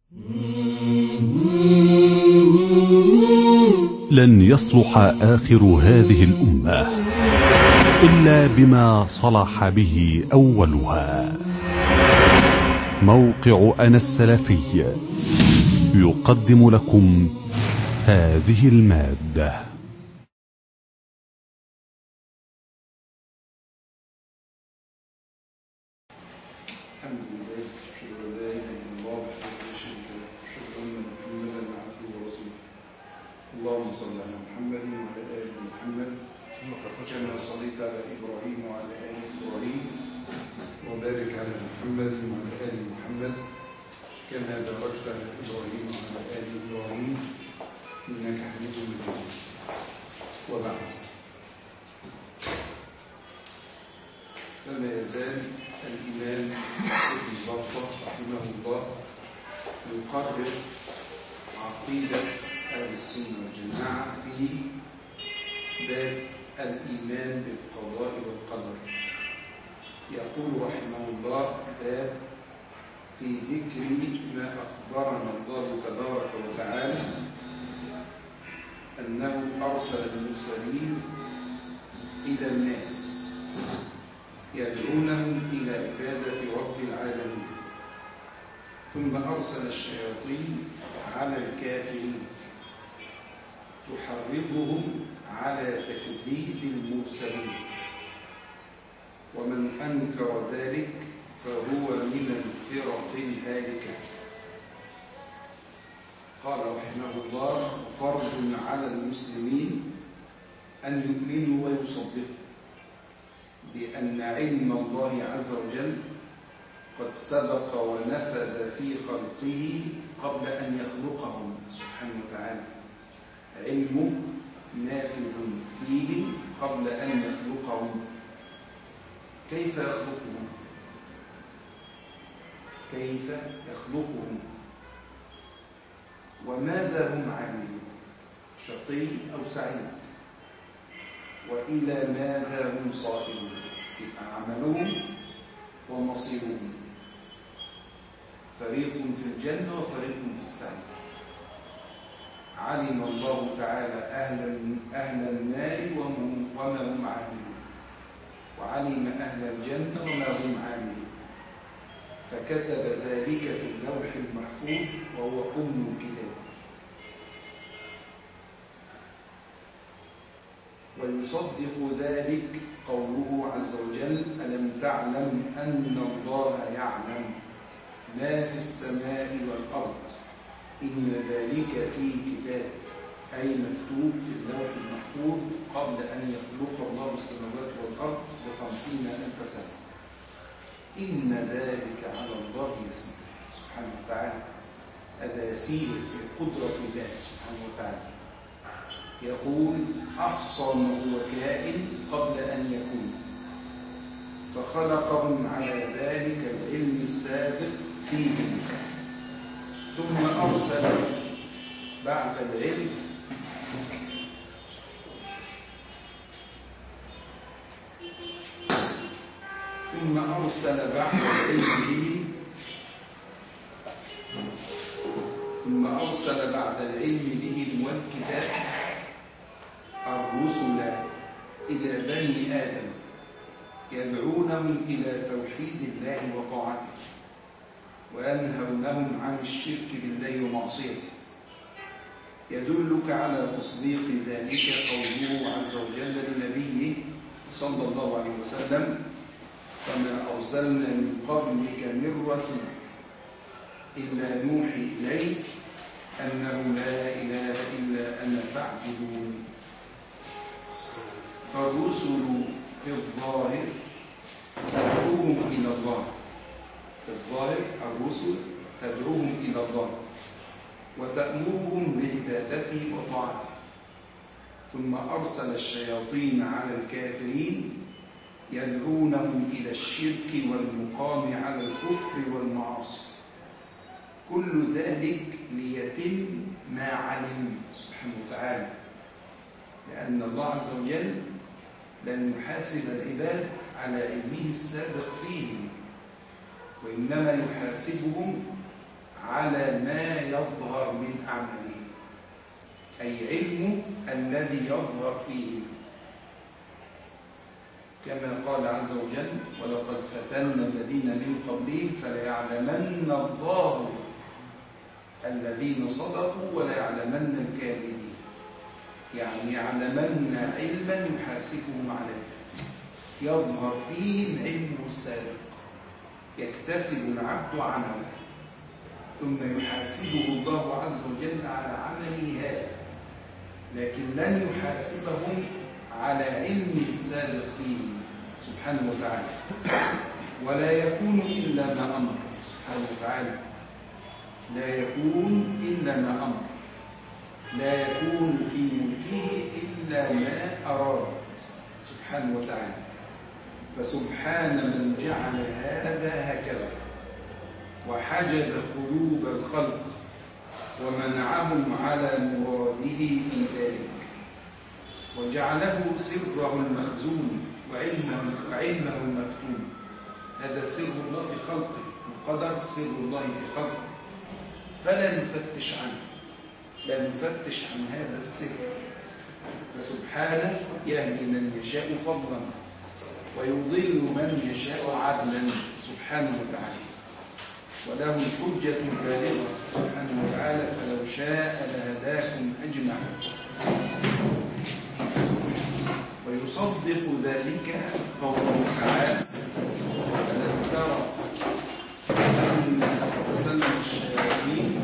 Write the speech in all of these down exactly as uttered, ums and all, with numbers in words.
لن يصلح آخر هذه الأمة إلا بما صلح به أولها. موقع أنا السلفي يقدم لكم هذه المادة. الحمد لله، أشهد أن لا إله إلا الله وحده لا شريك له، أشهد أن محمدا عبده ورسوله. اللهم صل على محمد وعلى آل محمد كما صليت على إبراهيم وعلى آل إبراهيم، وبارك على محمد وعلى آل محمد كما باركت على إبراهيم وعلى آل إبراهيم إنك حميد مجيد. وبعد، فما يزال الإمام ابن بطة رحمه الله يقرر عقيدة أهل السنة والجماعة في باب الإيمان بالقضاء والقدر. يقول رحمه الله: باب في ذكر ما أخبرنا الله تبارك وتعالى أنه أرسل المرسلين إلى الناس يدعونهم إلى عبادة رب العالمين، ثم أرسل الشياطين على الكافرين تحرضهم على تكذيب المرسلين، ومن أنكر ذلك فهو من الفرق الهالكة. قال رحمه الله: فرض على المسلمين أن يؤمنوا ويصدقوا بأن علم الله عز وجل قد سبق ونفذ في خلقه قبل أن يخلقهم سبحانه وتعالى. علمه نافذ فيهم قبل أن يخلقهم. كيف يخلقهم؟ كيف يخلقهم؟ وماذا هم عاملون؟ شقي أو سعيد؟ وإلى ماذا هم صائرون؟ عملهم ومصيرهم، فريق في الجنة وفريق في السعير. علم الله تعالى أهل, أهل النار وما هم عاملون، وعلم أهل الجنة وما هم عاملون، فكتب ذلك في اللوح المحفوظ وهو أم الكتاب. ويصدق ذلك قوله عز وجل: ألم تعلم أن الله يعلم ما في السماء والأرض إن ذلك في كتاب، أي مكتوب في اللوح المحفوظ قبل أن يخلق الله السماوات والأرض بخمسين ألف سنة. إن ذلك على الله يسير سبحانه وتعالى. هذا يسير في قدرة الله سبحانه وتعالى. يقول: أحصى ما هو كائن قبل أن يكون، فخلقهم على ذلك العلم السابق فيهم، ثم أرسل بعد العلم ثم أرسل بعد العلم به ثم أرسل بعد العلم بهم والكتاب الرسل إلى بني آدم يدعونهم إلى توحيد الله وطاعته، وينهونهم عن الشرك بالله ومعصيته. يدلك على تصديق ذلك قوله عز وجل لنبيه صلى الله عليه وسلم: فما أرسلنا من قبلك من رسول إلا نوحي إليه أنه لا إله إلا أنا فاعبدون. فالرسل في الظاهر تدعوهم إلى الله، في الظاهر الرسل تدعوهم إلى الله وتأمرهم بعبادته وطاعته. ثم أرسل الشياطين على الكافرين يدعونهم إلى الشرك والمقام على الكفر والمعاصي. كل ذلك ليتم ما علم سبحانه وتعالى، لأن الله عز وجل لن يحاسب العباد على علمه السابق فيهم، وإنما يحاسبهم على ما يظهر من أعماله، أي علمه الذي يظهر فيه، كما قال عز وجل: ولقد فتنا الذين من قبلهم فليعلمن الله الذين صدقوا وليعلمن الكاذبين. يعني يعلمن علما يحاسبهم عليه، يظهر فيه العلم السابق، يكتسب العبد عمله ثم يحاسبه الله عز وجل على عمله هذا، لكن لن يحاسبهم على علمه السابق فيه سبحانه وتعالى، ولا يكون إلا ما أمر سبحانه وتعالى، لا يكون إلا ما أمر، لا يكون في ملكه إلا ما أراد سبحانه وتعالى. فسبحان من جعل هذا هكذا وحجب قلوب الخلق ومنعهم على مراده في ذلك، وجعله سره المخزون وعلمه, وعلمه المكتوم. هذا سر الله في خلقه، القدر سر الله في خلقه، فلا نفتش عنه، لا نفتش عن هذا السر. فسبحانه يهدي من يشاء فضلا ويضل من يشاء عدلا سبحانه وتعالى، وله الحجة البالغة سبحانه وتعالى، فلو شاء لهداكم أجمعين. ويصدق ذلك قوله تعالى: ألم ترى أن أرسلنا الشياطين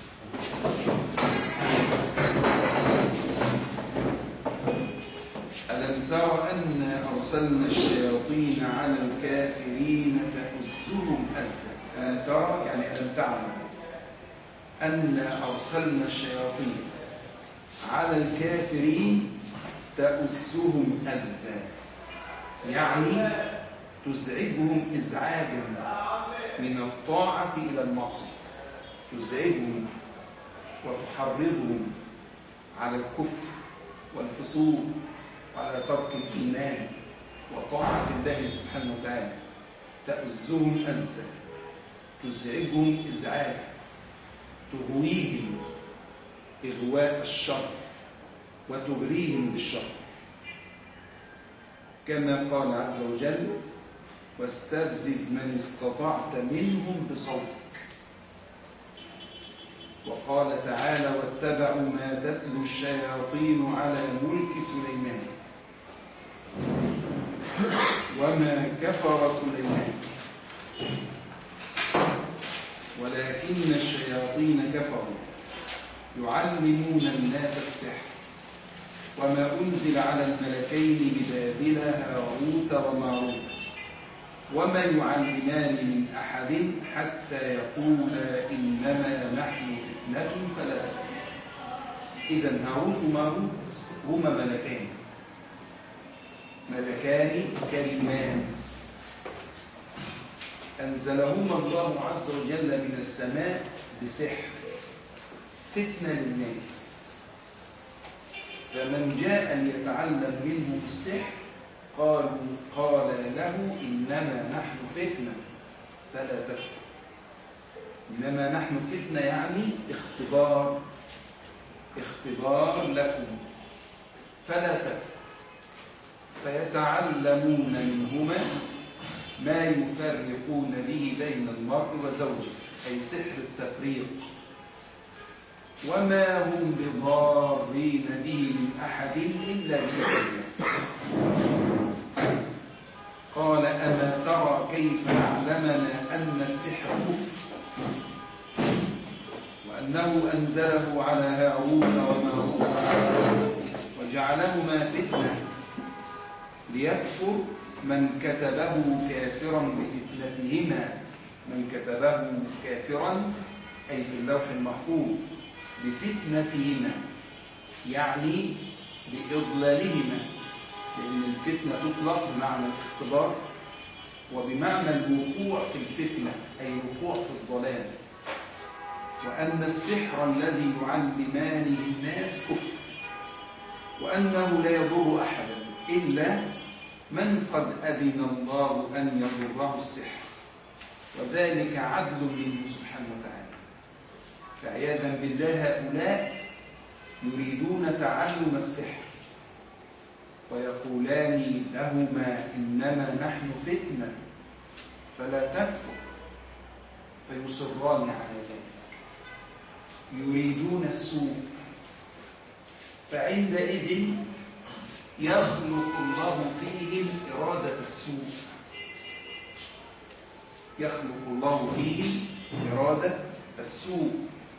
ألم تر أن أرسلنا الشياطين على الكافرين تؤزهم أزا. ألم ترى يعني ألم تعلم أن أرسلنا الشياطين على الكافرين تؤزهم أزا، يعني تزعجهم إزعاجا من الطاعة إلى المعصية، تزعجهم وتحرضهم على الكفر والفسوق وعلى ترك الإيمان وطاعة الله سبحانه وتعالى. تؤزهم أزا، تزعجهم إزعاجا، تغويهم إغواء الشر وتغريهم بالشر، كما قال عز وجل: واستفزز من استطعت منهم بصوتك. وقال تعالى: واتبعوا ما تتلو الشياطين على ملك سليمان وما كفر سليمان ولكن الشياطين كفروا يعلمون الناس السحر وما أنزل على الملكين ببابل هاروت وماروت وما يعلمان من أحد حتى يقولا إنما نحن فتنة فلا تكفر. إذن هاروت وماروت هما ملكان، ملكان كريمان أنزلهما الله عز وجل من السماء بسحر فتنة للناس، فمن جاء ليتعلم منه السحر قال قال له إنما نحن فتنة فلا تكفر. إنما نحن فتنة يعني اختبار، اختبار لكم فلا تكفر. فيتعلمون منهما ما يفرقون به بين المرء وزوجه، أي سحر التفريق، وما هم بضارين به من أحد إلا بإذن الله. قال: أما ترى كيف علمنا أن السحر كفر وأنه أنزله على هاروت وماروت وجعلهما فتنة ليكفر من كتبه كافرا بفتنتهما، من كتبه كافرا أي في اللوح المحفوظ بفتنتهما يعني بإضلالهما، لأن الفتنة تطلق بمعنى الاختبار وبمعنى الوقوع في الفتنة أي الوقوع في الضلال، وأن السحر الذي يعلمان الناس كفر، وأنه لا يضر أحدا إلا من قد أذن الله أن يضره السحر، وذلك عدل منه سبحانه وتعالى. فعياذا بالله هؤلاء يريدون تعلم السحر ويقولان لهما إنما نحن فتنة فلا تكفر، فيصران على ذلك، يريدون السوء. فعندئذ يخلق الله فيهم إرادة السوء، يخلق الله فيهم إرادة السوء،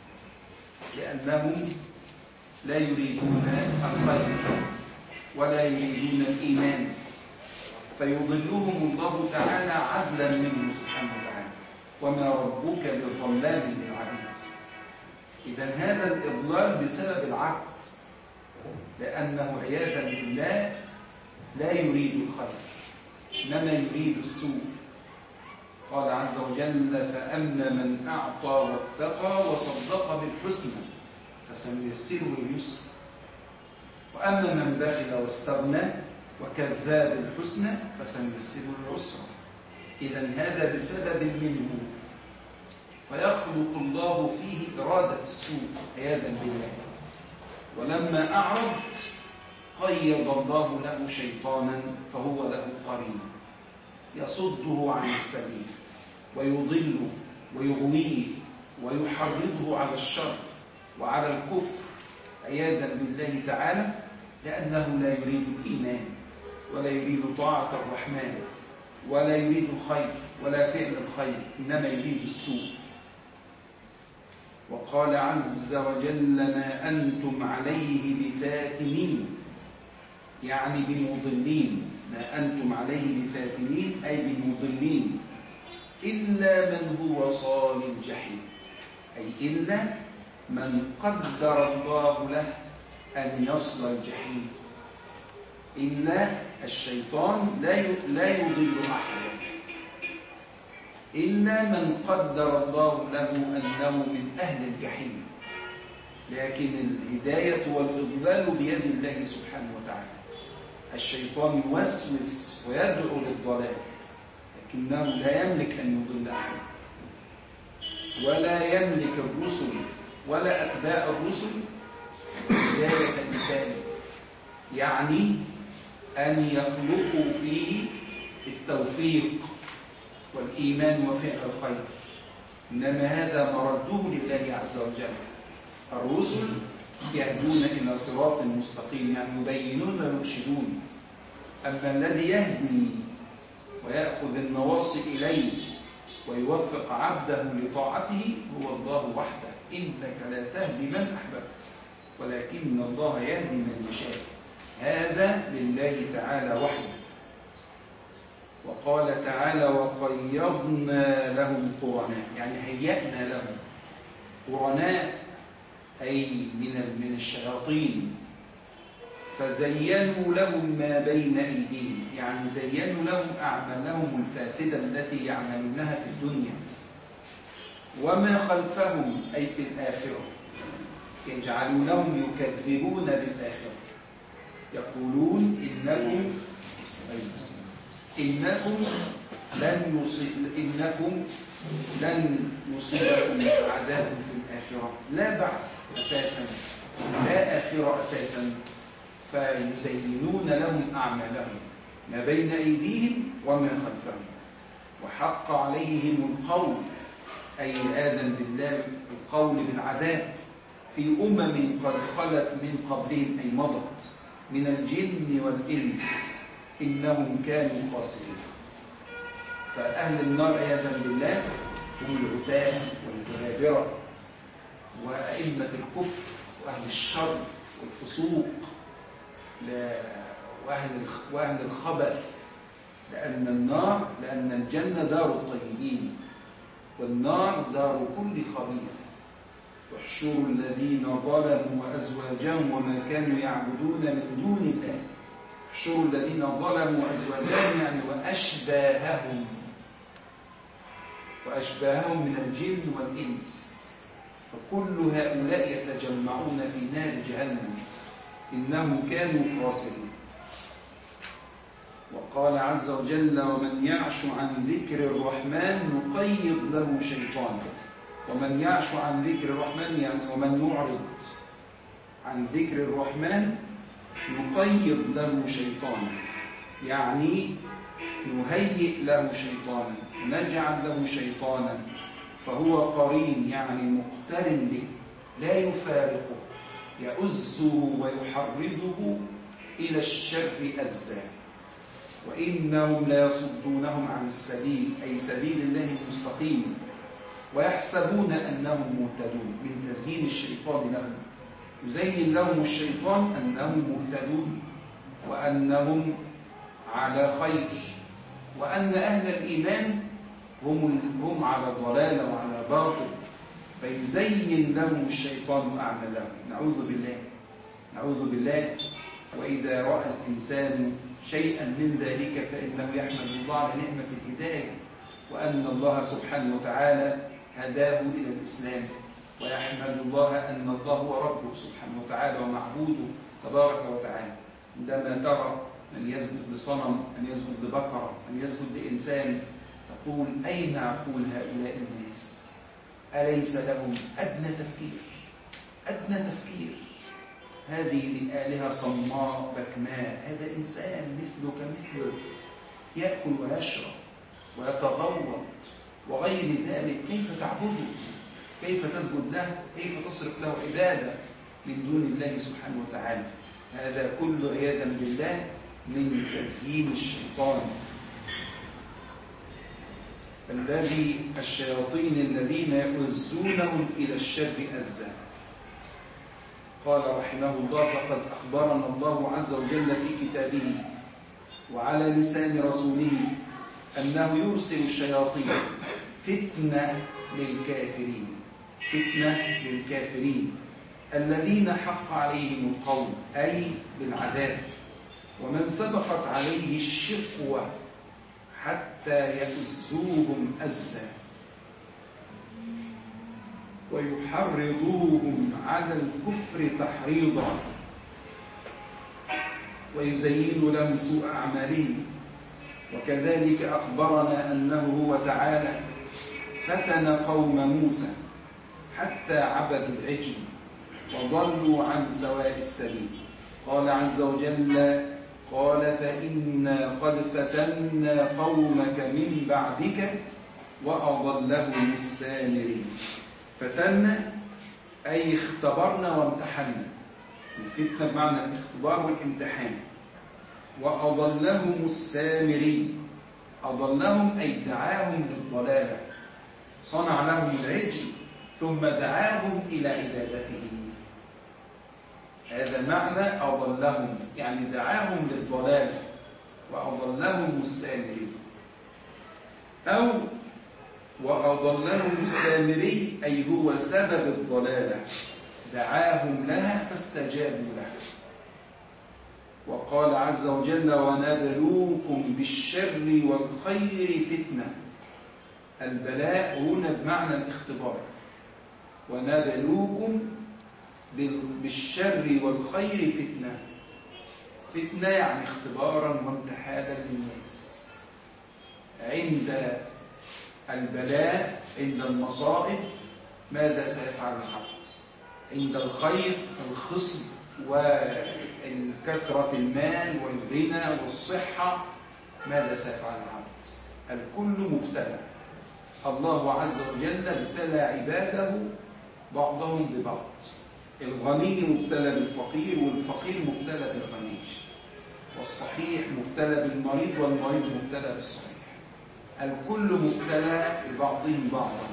لأنهم لا يريدون الخير ولا يريدون الإيمان، فيضلهم الله تعالى عدلا منه سبحانه وتعالى، وما ربك بظلام للعبيد. إذن هذا الإضلال بسبب العبد، لأنه عياذا بالله لا يريد الخير إنما يريد السوء. قال عز وجل: فأما من أعطى واتقى وصدق بالحسنى فسنيسره لليسر، وأما من بخل واستغنى وكذب بالحسنى فسنيسره للعسرى. إذن هذا بسبب منه، فيخلق الله فيه إرادة السوء عياذا بالله. ولما أعرض قيض الله له شيطانا فهو له قرين يصده عن السبيل ويضله ويغويه ويحرضه على الشر وعلى الكفر عياذا بالله تعالى، لأنه لا يريد الإيمان ولا يريد طاعة الرحمن ولا يريد الخير ولا فعل الخير، إنما يريد السوء. وقال عز وجل: ما أنتم عليه بفاتنين، يعني بمضلين. ما أنتم عليه بفاتنين أي بمضلين، إلا من هو صال الجحيم، أي إلا من قدر الله له أن يصل الجحيم. إلا الشيطان لا يضل أحدا، إلا من قدر الله له أنه من أهل الجحيم. لكن الهداية والإضلال بيد الله سبحانه وتعالى. الشيطان يوسوس ويدعو للضلال، لكنه لا يملك أن يضل أحد، ولا يملك الرسل ولا أتباع الرسل هداية الإنسان، يعني أن يخلقوا فيه التوفيق والإيمان وفعل الخير، إنما هذا مرده لله عز وجل. الرسل يهدون إلى صراط مستقيم، يعني يبينون ويرشدون. أما الذي يهدي ويأخذ النواصي إليه ويوفق عبده لطاعته هو الله وحده. إنك لا تهدي من أحببت ولكن الله يهدي من يشاء، هذا لله تعالى وحده. وقال تعالى: وقيضنا لهم قرناء، يعني هيأنا لهم قرناء أي من من الشياطين، فزينوا لهم ما بين أيديهم، يعني زينوا لهم أعمالهم الفاسدة التي يعملونها في الدنيا، وما خلفهم أي في الآخرة، يجعلونهم يكذبون بالآخرة، يقولون إنكم إنكم لن يصيب إنكم لن يصيبكم عذاب في الآخرة، لا بعث أساسا لا آخرة أساسا، فيزينون لهم أعمالهم ما بين أيديهم وما خلفهم، وحق عليهم القول أي الآذن بالله، القول بالعذاب في أمم قد خلت من قبلهم أي مضت من الجن والإنس إنهم كانوا خاسرين. فأهل النار عياذا بالله هم العتاة والجبابرة وأئمة الكفر وأهل الشر والفسوق وأهل وأهل الخبث، لأن النار لأن الجنة دار الطيبين والنار دار كل خبيث. واحشروا الذين ظلموا وأزواجهم وما كانوا يعبدون من دون الله. احشروا الذين ظلموا وأزواجهم يعني وأشباههم وأشباههم من الجن والإنس، فكل هؤلاء يتجمعون في نار جهنم إنهم كانوا خاسرين. وقال عز وجل: ومن يعش عن ذكر الرحمن نقيض له شيطانا ومن يعش عن ذكر الرحمن يعني ومن يعرض عن ذكر الرحمن نقيض له شيطانا، يعني نهيئ له شيطانا، نجعل له شيطانا فهو قرين يعني مقترن به لا يفارقه، يؤزه ويحرضه إلى الشر أزا. وإنهم لا يصدونهم عن السبيل أي سبيل الله المستقيم ويحسبون أنهم مهتدون، من تزيين الشيطان لهم، يزين لهم الشيطان أنهم مهتدون وأنهم على خير وأن أهل الإيمان هم هم على ضلالة وعلى باطل، فيزين لهم الشيطان أعمالهم. نعوذ بالله نعوذ بالله. وإذا رأى الإنسان شيئا من ذلك فإنه يحمد الله على نعمة الهداية، وأن الله سبحانه وتعالى هداه إلى الإسلام، ويحمد الله أن الله هو ربه سبحانه وتعالى ومعبوده تبارك وتعالى. عندما ترى من يسجد لصنم، من يسجد لبقرة، من يسجد لإنسان، تقول أين عقول هؤلاء الناس؟ أليس لهم أدنى تفكير؟ أدنى تفكير. هذه الآلهة صماء بكماء، هذا إنسان مثلك مثله يأكل ويشرب ويتغوط وغير ذلك، كيف تعبده؟ كيف تسجد له؟ كيف تصرف له عبادة من دون الله سبحانه وتعالى؟ هذا كله عياذا بالله من تزيين الشيطان الذي الشياطين الذين يؤزونهم إلى الشر أزا. قال رحمه الله: فقد أخبرنا الله عز وجل في كتابه وعلى لسان رسوله أنه يرسل الشياطين فتنة للكافرين، فتنة للكافرين الذين حق عليهم القول أي بالعذاب، ومن سبقت عليه الشقوة حتى يؤزوهم أزا ويحرضوهم على الكفر تحريضا ويزين لهم سوء أعمالهم. وكذلك أخبرنا أنه هو تعالى فتن قوم موسى حتى عبدوا العجل وضلوا عن سواء السبيل. قال عز وجل: قال فإنا قد فتنا قومك من بعدك وأضلهم السامرين. فتنا أي اختبرنا وامتحنا، الفتنة بمعنى الاختبار والامتحان. وأضلهم السامرين، أضلهم أي دعاهم للضلالة، صنع لهم العجل ثم دعاهم إلى عبادته. هذا معنى أضلهم، يعني دعاهم للضلالة. وأضلهم السامرين، أو وأضلهم السامري أي هو سبب الضلالة، دعاهم لها فاستجابوا لها. وقال عز وجل: ونبلوكم بالشر والخير فتنة. البلاء هنا بمعنى الاختبار. ونبلوكم بالشر والخير فتنة، فتنة يعني اختبارا وامتحانا للناس. عند البلاء، عند المصائب، ماذا سيفعل العبد؟ عند الخير، الخصب وكثرة المال والغنى والصحة، ماذا سيفعل العبد؟ الكل مبتلى. الله عز وجل ابتلى عباده بعضهم ببعض. الغني مبتلى بالفقير، والفقير مبتلى بالغني، والصحيح مبتلى بالمريض، والمريض مبتلى بالصحيح. الكل مبتلى ببعضهم بعضا،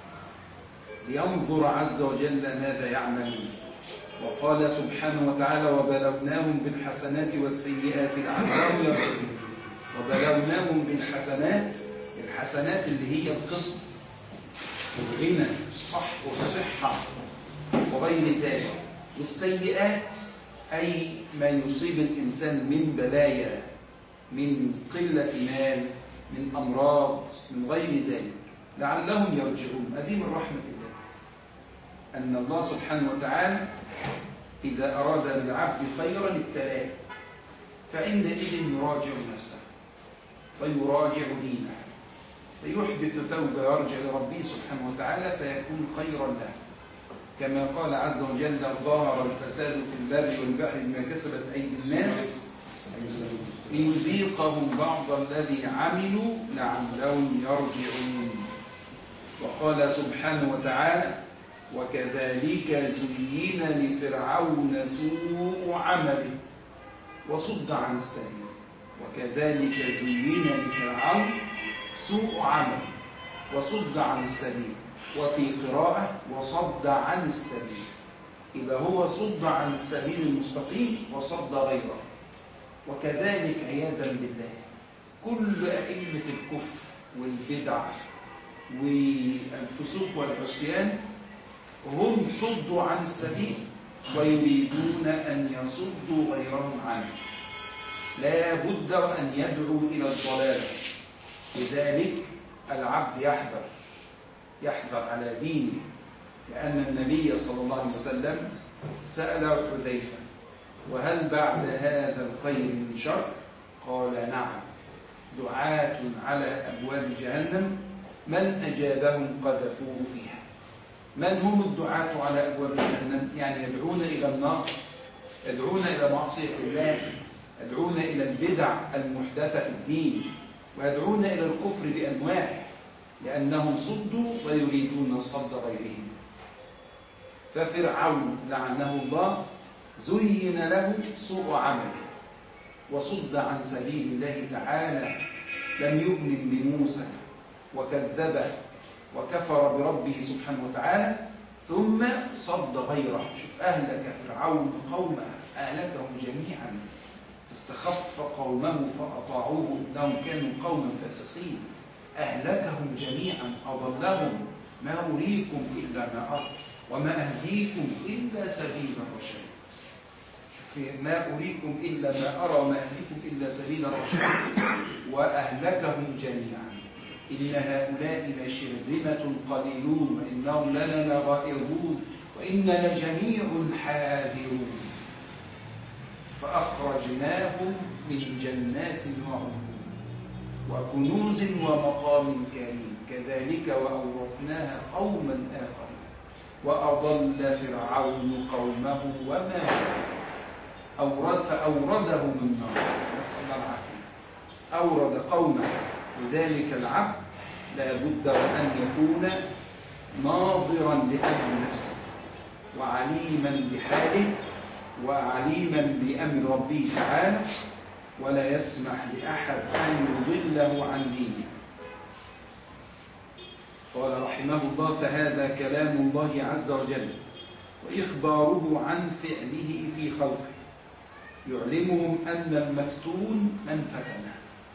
لينظر عز وجل ماذا يعملون. وقال سبحانه وتعالى: وبلوناهم بالحسنات والسيئات لعلهم يرجعون. وبلوناهم بالحسنات، الحسنات اللي هي القسط والغنى الصح والصحة وغير ذلك، والسيئات أي ما يصيب الإنسان من بلايا، من قلة مال، من أمراض، من غير ذلك، لعلهم يرجعون. هذه من رحمة الله، أن الله سبحانه وتعالى إذا أراد بالعبد خيرا ابتلاه، فعندئذ يراجع نفسه ويراجع دينه فيحدث توبة ويرجع لربه سبحانه وتعالى فيكون خيرا له، كما قال عز وجل: ظهر الفساد في البر والبحر بما كسبت أيدي الناس ليذيقهم بعض الذي عملوا لعلهم يرجعون. وقال سبحانه وتعالى: وكذلك زين لفرعون سوء عمله وصد عن السبيل. وكذلك زين لفرعون سوء عمله وصد عن السبيل، وفي قراءة وصد عن السبيل، إذا هو صد عن السبيل المستقيم وصد غيره. وكذلك عياذا بالله كل أئمة الكفر والبدع والفسوق والعصيان هم صدوا عن السبيل ويريدون أن يصدوا غيرهم عنه، لا بد أن يدعوا إلى الضلال. لذلك العبد يحذر يحذر على دينه، لأن النبي صلى الله عليه وسلم سأل حذيفة: وهل بعد هذا الخير من شر؟ قال: نعم، دعاة على أبواب جهنم من أجابهم قذفوه فيها. من هم الدعاة على أبواب جهنم؟ يعني يدعون إلى النار، يدعون إلى معصية الله، يدعون إلى البدع المحدثة في الدين، ويدعون إلى الكفر بأنواعه، لأنهم صدوا ويريدون صد غيرهم. ففرعون لعنه الله زين له سوء عمله وصد عن سبيل الله تعالى، لم يؤمن بموسى وكذبه وكفر بربه سبحانه وتعالى، ثم صد غيره. شوف: أهلك فرعون قومه، أهلكهم جميعا فاستخف قومه فأطاعوه إنهم كانوا قوما فاسقين. أهلكهم جميعا، أضلهم، ما أريكم إلا ما أرى وما أهديكم إلا سبيل الرشاد. شوف: ما أريكم إلا ما أرى وما أهديكم إلا سبيل الرشاد. وأهلكهم جميعا، إن هؤلاء لشرذمة قليلون وإنهم لنا لغائظون وإننا جميع حاذرون. فأخرجناهم من جنات وعيون وكنوز ومقام كريم كذلك وأورثناها قوما آخرين وأضل فرعون قومه وما أورث فأوردهم النار، نسأل الله العافية. أورد قومه. لذلك العبد لا بد أن يكون ناظرا لأمر نفسه وعليما بحاله وعليما بأمر ربه تعالى، ولا يسمح لأحد أن يضله عن دينه. قال رحمه الله: فهذا كلام الله عز وجل وإخباره عن فعله في خلقه، يعلمهم أن المفتون من فتنه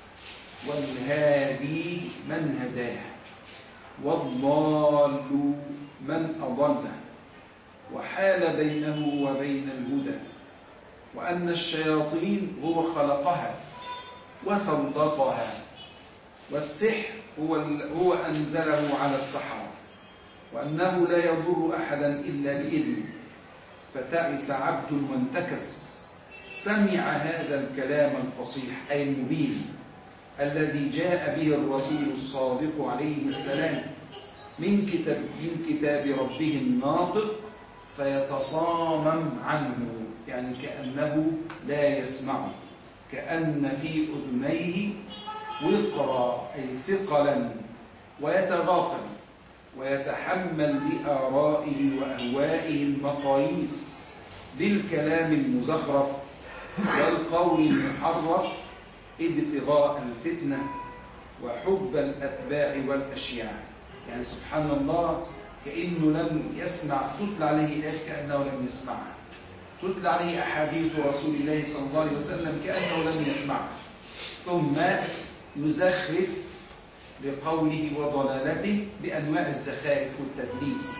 والهادي من هداه والضال من أضله، وحال بينه وبين الهدى، وأن الشياطين هو خلقها وسلطها، والسحر هو, هو أنزله على السحرة، وأنه لا يضر أحدا إلا بإذنه. فتعس عبد وانتكس سمع هذا الكلام الفصيح أي المبين الذي جاء به الرسول الصادق عليه السلام من كتاب, من كتاب ربه الناطق، فيتصامم عنه، يعني كأنه لا يسمع، كأن في أذنيه وقرا أي ثقلا، ويتغافل ويتحمل بآرائه وأهوائه المقاييس بالكلام المزخرف والقول المحرف ابتغاء الفتنة وحب الأتباع والأشياع. يعني سبحان الله، كأنه لم يسمع، تتلى عليه آيات كأنه لم يسمعها، تتلى عليه أحاديث رسول الله صلى الله عليه وسلم كأنه لم يسمعها، ثم يزخرف لقوله وضلالته بأنواع الزخارف والتدليس.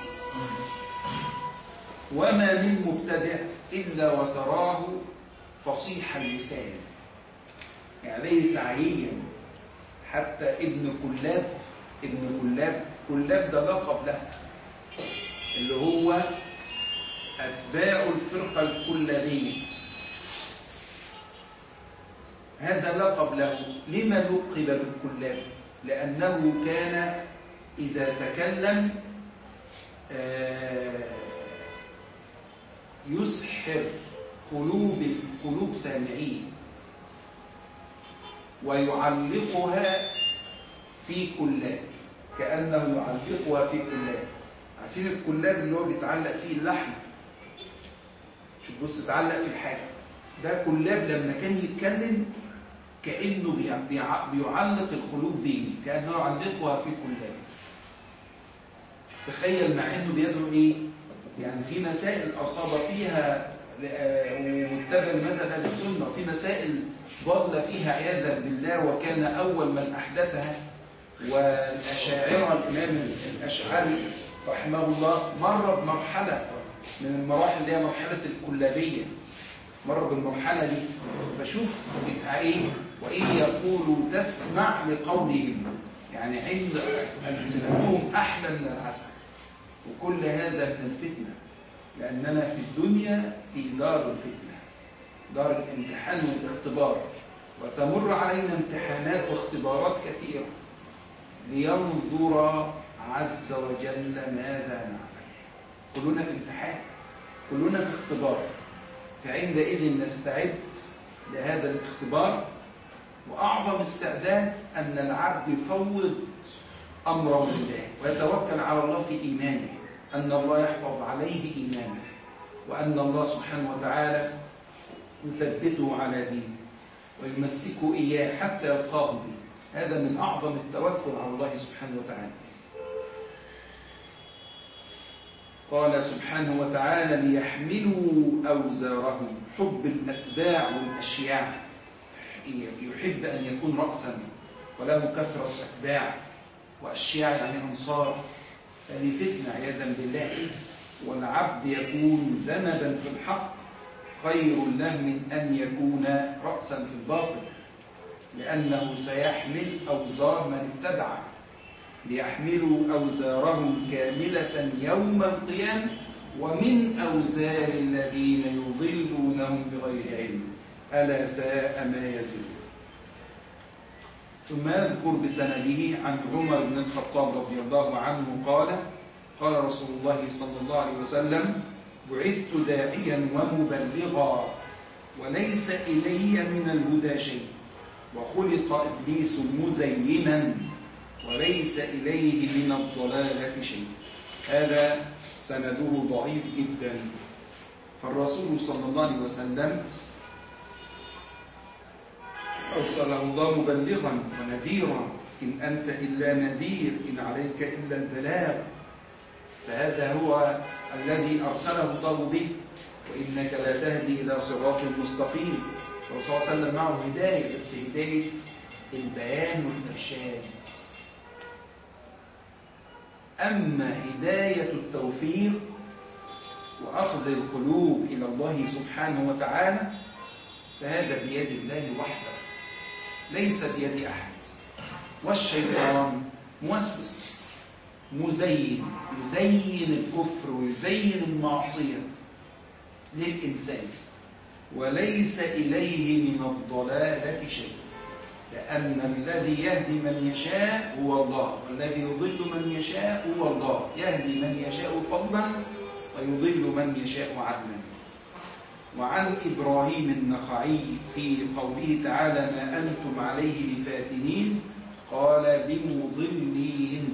وما من مبتدع إلا وتراه فصيح اللسان، يعني ليس عاليا. حتى ابن كلاب ابن كلاب كلاب ده لقب له، اللي هو أتباع الفرقة الكلابية، هذا لقب له. لما لقب بالكلاب؟ لأنه كان إذا تكلم يسحر قلوب قلوب سامعيه ويعلقها في كلاب، كأنه يعلقها في كلاب. عارفين الكلاب اللي هو بيتعلق فيه اللحم؟ شوف بص اتعلق في الحاجة ده كلاب، لما كان يتكلم كأنه بيعلق القلوب به، كأنه يعلقها في كلاب. تخيل مع انه بيدعو ايه؟ يعني في مسائل اصاب فيها ومتبع لمذهب اهل السنه، وفي مسائل ضل فيها عياذا بالله وكان اول من احدثها. والاشاعره الامام الاشعري رحمه الله مر بمرحله من المراحل اللي هي مرحله الكلابيه، مر بالمرحله دي. فشوف بتاع ايه؟ وان يقولوا تسمع لقولهم، يعني عند ألسنتهم أحلى من العسل. وكل هذا من الفتنة، لأننا في الدنيا في دار الفتنة، دار الامتحان والاختبار، وتمر علينا امتحانات واختبارات كثيرة لينظر عز وجل ماذا نعمل. كلنا في امتحان، كلنا في اختبار، فعندئذ نستعد لهذا الاختبار. وأعظم استعداد أن العبد يفوض أمره لله ويتوكل على الله في إيمانه، أن الله يحفظ عليه إيمانه، وأن الله سبحانه وتعالى يثبته على دينه ويمسكه إياه حتى يلقاه به. هذا من أعظم التوكل على الله سبحانه وتعالى. قال سبحانه وتعالى ليحملوا أوزارهم. حب الأتباع والأشياع، يحب أن يكون رأسا وله كثرة أتباع وأشياع يعني أنصار، هذه فتنة عياذا بالله. والعبد يكون ذنبا في الحق خير له من أن يكون رأسا في الباطل، لأنه سيحمل أوزار من اتبعه. ليحملوا أوزارهم كاملة يوم القيامة ومن أوزار الذين يضلونهم بغير علم ألا ساء ما يزرون. ثم يذكر بسنده عن عمر بن الخطاب رضي الله عنه قال قال رسول الله صلى الله عليه وسلم بعثت داعيا ومبلغا وليس إلي من الهدى شيء، وخلق إبليس مزينا وليس إليه من الضلالة شيء. هذا سنده ضعيف جدا. فالرسول صلى الله عليه وسلم أرسله الله مبلغا ونذيرا، إن أنت إلا نذير إن عليك إلا البلاغ. فهذا هو الذي أرسله الله به، وإنك لا تهدي إلى صراط مستقيم. الرسول صلى الله عليه وسلم معه هداية، بس هداية البيان والإرشاد. أما هداية التوفيق وأخذ القلوب إلى الله سبحانه وتعالى فهذا بيد الله وحده، ليس بيد أحد. والشيطان موسوس مزين، يزين الكفر ويزين المعصية للإنسان، وليس إليه من الضلالة شيء، لأن الذي يهدي من يشاء هو الله، والذي يضل من يشاء هو الله. يهدي من يشاء فضلا ويضل من يشاء عدلا. وعن إبراهيم النخعي في قوله تعالى ما أنتم عليه بفاتنين قال بمضلين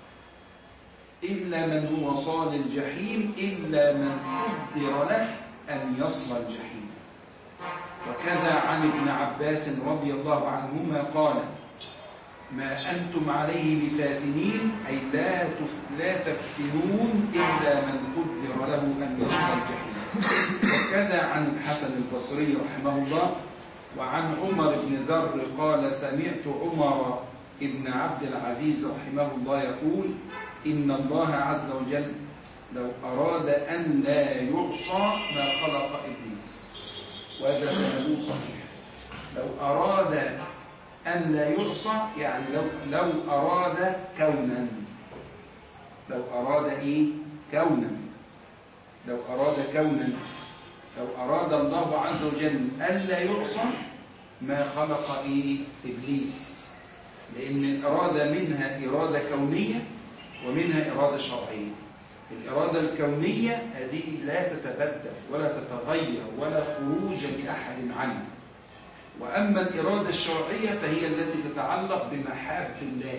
إلا من هو صال الجحيم إلا من قدر له أن يصل الجحيم. وكذا عن ابن عباس رضي الله عنهما قال ما أنتم عليه بفاتنين أي لا لا تفتنون إلا من قدر له أن يصل الجحيم. وكذا عن الحسن البصري رحمه الله وعن عمر بن ذر قال سمعت عمر بن عبد العزيز رحمه الله يقول إن الله عز وجل لو أراد أن لا يعصى ما خلق إبليس. وهذا سنده صحيح. لو أراد أن لا يعصى يعني لو, لو أراد كونا، لو أراد إيه؟ كونا. لو أراد كونا لو أراد الله عز وجل أن لا يعصى ما خلق إيه؟ إبليس. لأن الإرادة منها إرادة كونية ومنها إرادة شرعية. الإرادة الكونية هذه لا تتبدل ولا تتغير ولا خروج لأحد عنها، وأما الإرادة الشرعية فهي التي تتعلق بمحاب الله.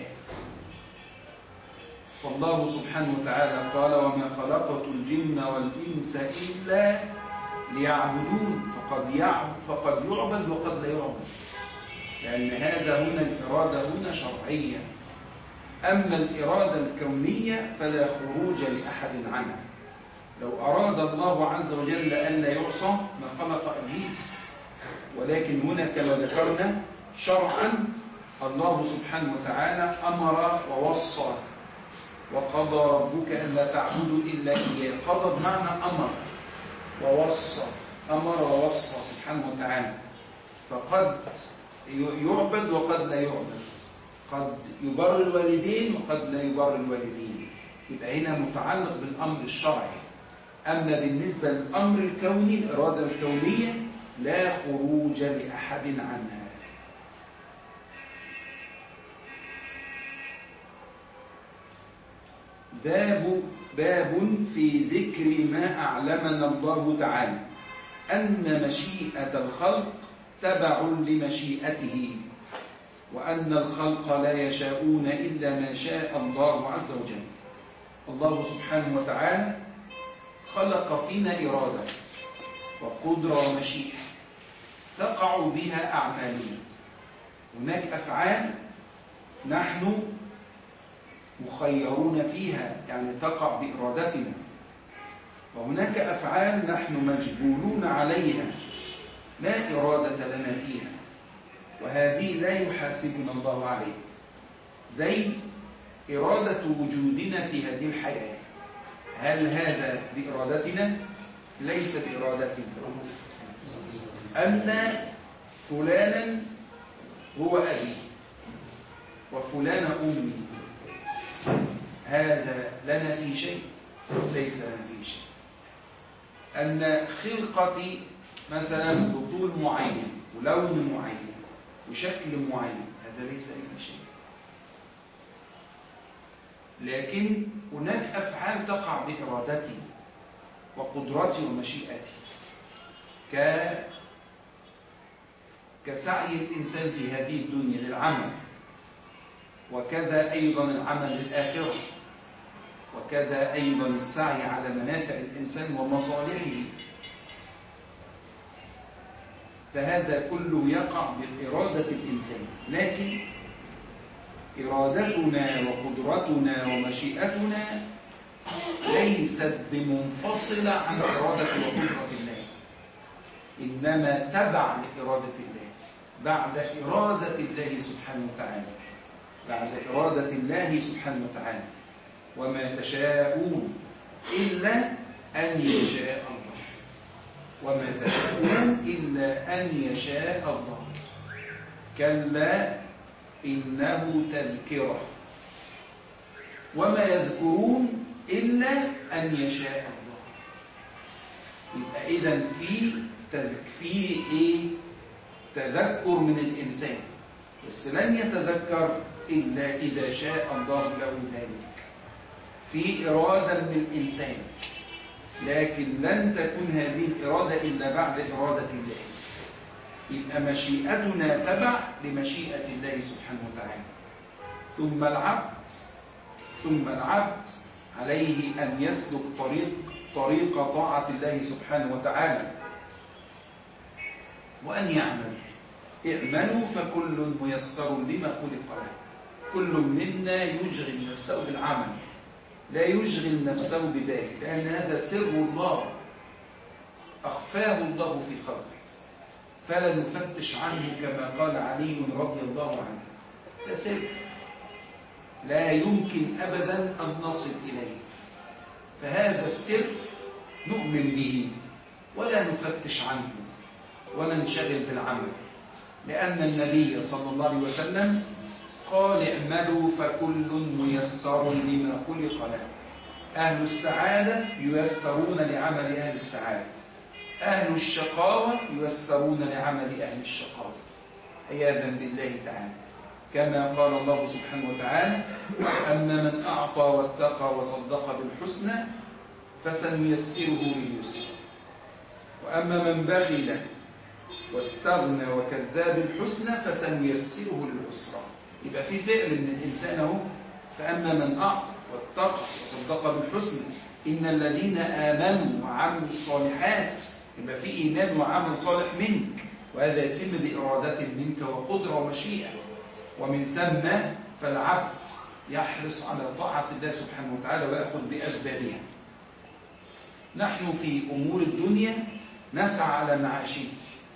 فالله سبحانه وتعالى قال: وما خلقت الجن والإنس إلا ليعبدون، فقد يعبد فقد يعبد وقد لا يعبد، لأن هذا هنا الإرادة هنا شرعية. أما الإرادة الكونية فلا خروج لأحد عنها. لو أراد الله عز وجل أن لا يعصى ما خلق إبليس، ولكن هنا كما ذكرنا شرعا الله سبحانه وتعالى أمر ووصى: وقضى ربك ألا تعبدوا إلا إياه. قضى بمعنى أمر، ووصى، أمر ووصى سبحانه وتعالى. فقد يعبد وقد لا يعبد، قد يبر الوالدين وقد لا يبر الوالدين، يبقى هنا متعلق بالأمر الشرعي. أما بالنسبة للأمر الكوني، الإرادة الكونية لا خروج لأحد عنها. باب باب في ذكر ما أعلمنا الله تعالى أن مشيئة الخلق تبع لمشيئته، وأن الخلق لا يشاءون إلا ما شاء الله عز وجل. الله سبحانه وتعالى خلق فينا إرادة وقدرة ومشيئة تقع بها أعمالنا. هناك أفعال نحن مخيرون فيها، يعني تقع بإرادتنا، وهناك أفعال نحن مجبولون عليها لا إرادة لنا فيها، وهذه لا يحاسبنا الله عليها. زي إرادة وجودنا في هذه الحياة، هل هذا بإرادتنا؟ ليس بإرادتنا. أن فلانا هو أبي وفلانة أمي، هذا لنا في شيء؟ ليس لنا في شيء. أن خلقتي مثلا بطول معين ولون معين وشكل معين، هذا ليس لنا شيء. لكن هناك أفعال تقع بإرادتي وقدرتي ومشيئتي، ك كسعي الإنسان في هذه الدنيا للعمل، وكذا أيضا العمل للآخرة، وكذا أيضا السعي على منافع الإنسان ومصالحه. فهذا كله يقع بإرادة الإنسان، لكن إرادتنا وقدرتنا ومشيئتنا ليست بمنفصلة عن إرادة وقدرة الله، إنما تبع لإرادة الله بعد إرادة الله سبحانه وتعالى، بعد إرادة الله سبحانه وتعالى. وما تشاءون إلا أن يشاء الله، وما تشاءون إلا أن يشاء الله. كلا إنه تذكرة، وما يذكرون إلا أن يشاء الله. يبقى إذن في في إيه؟ تذكر من الإنسان، بس لن يتذكر إلا إذا شاء الله له ذلك. في إرادة من الإنسان، لكن لن تكون هذه الإرادة إلا بعد إرادة الله. يبقى مشيئتنا تبع لمشيئة الله سبحانه وتعالى. ثم العبد ثم العبد عليه أن يسلك طريق طريق طاعة الله سبحانه وتعالى، وأن يعمل. اعملوا فكل ميسر لما خلق له. كل منا يشغل نفسه بالعمل، لا يشغل نفسه بذلك، لأن هذا سر الله أخفاه الله في خلقه، فلا نفتش عنه كما قال علي رضي الله عنه. ده سر لا يمكن أبدا أن نصل إليه، فهذا السر نؤمن به ولا نفتش عنه ولا ننشغل بالعمل، لأن النبي صلى الله عليه وسلم قال: اعملوا فكل ميسر لما خلق له. أهل السعادة ييسرون لعمل أهل السعادة، أهل الشقاوة ييسرون لعمل أهل الشقاوة، عياذا بالله تعالى. كما قال الله سبحانه وتعالى: أما من أعطى واتقى وصدق بالحسنى فسنيسره لليسر، وأما من بخل واستغنى وكذاب بالحسنى فسنيسره للعسرى. يبقى في فعل من الإنسان اهو، فأما من أعطى واتقى وصدق بالحسنى إن الذين آمنوا وعملوا الصالحات، يبقى في إيمان وعمل صالح منك، وهذا يتم بإرادة منك وقدرة ومشيئة. ومن ثم فالعبد يحرص على طاعة الله سبحانه وتعالى ويأخذ بأسبابها. نحن في أمور الدنيا نسعى على معاشنا.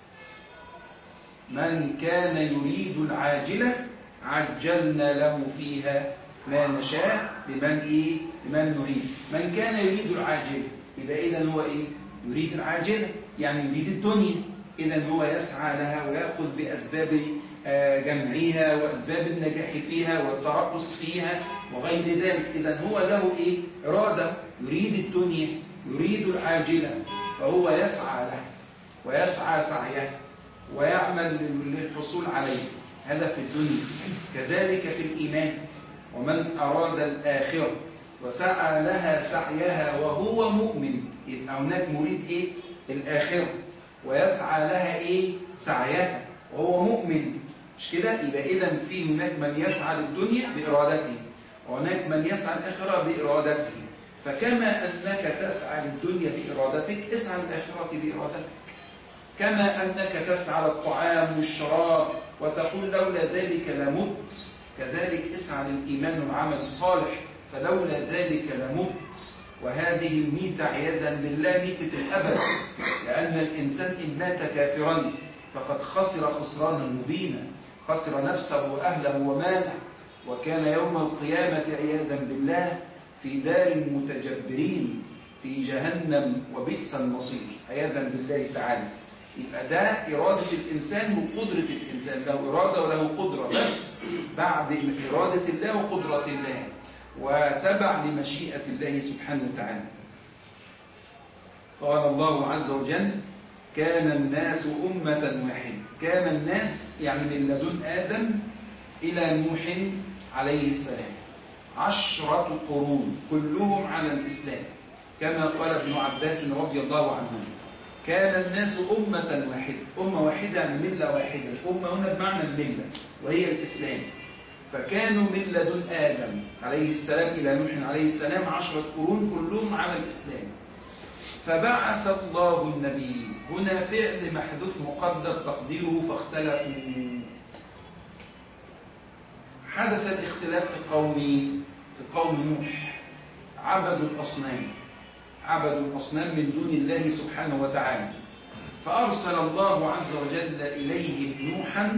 من كان يريد العاجلة عجلنا له فيها ما نشاء لمن إيه؟ لمن نريد. من كان يريد العاجلة، يبقى إذن هو إيه؟ يريد العاجلة، يعني يريد الدنيا، إذن هو يسعى لها ويأخذ بأسباب جمعها وأسباب النجاح فيها والترقص فيها وغير ذلك. إذن هو له إيه؟ إرادة، يريد الدنيا، يريد العاجلة، فهو يسعى لها ويسعى سعيها ويعمل للحصول عليه. هذا في الدنيا. كذلك في الإيمان: ومن أراد الآخرة وسعى لها سعيها وهو مؤمن، يبقى هناك مريد إيه؟ الآخرة، ويسعى لها إيه؟ سعيها وهو مؤمن، مش كده؟ يبقى إذن في هناك من يسعى للدنيا بإرادته، وهناك من يسعى الآخرة بإرادته. فكما أنك تسعى للدنيا بإرادتك، اسعى للآخرة بإرادتك. كما أنك تسعى للطعام والشراب وتقول لولا ذلك لمت، كذلك اسعى للإيمان والعمل الصالح، فلولا ذلك لمت. وهذه الميتة عياذا بالله ميتة الأبد، لأن الإنسان إن مات كافرا فقد خسر خسرانا مبينا، خسر نفسه وأهله وماله، وكان يوم القيامة عياذا بالله في دار المتجبرين في جهنم وبئس المصير عياذا بالله تعالى. يبقى ده إرادة الإنسان وقدرة الإنسان، له إرادة وله قدرة، بس بعد إرادة الله وقدرة الله وتبع لمشيئة الله سبحانه وتعالى. قال الله عز وجل: كان الناس أمة واحدة. كان الناس يعني من لدن آدم إلى نوح عليه السلام عشرة قرون كلهم على الإسلام، كما قال ابن عباس رضي الله عنه: كان الناس أمة واحدة. أمة واحدة يعني ملة واحدة. الأمة هنا بمعنى الملة وهي الإسلام. فكانوا من لدن آدم عليه السلام إلى نوح عليه السلام عشرة قرون كلهم على الإسلام. فبعث الله النبيين. هنا فعل محذوف مقدر تقديره فاختلفوا. حدث الاختلاف في قوم في قوم نوح، عبدوا الأصنام، عبدوا الأصنام من دون الله سبحانه وتعالى. فأرسل الله عز وجل إليهم نوحا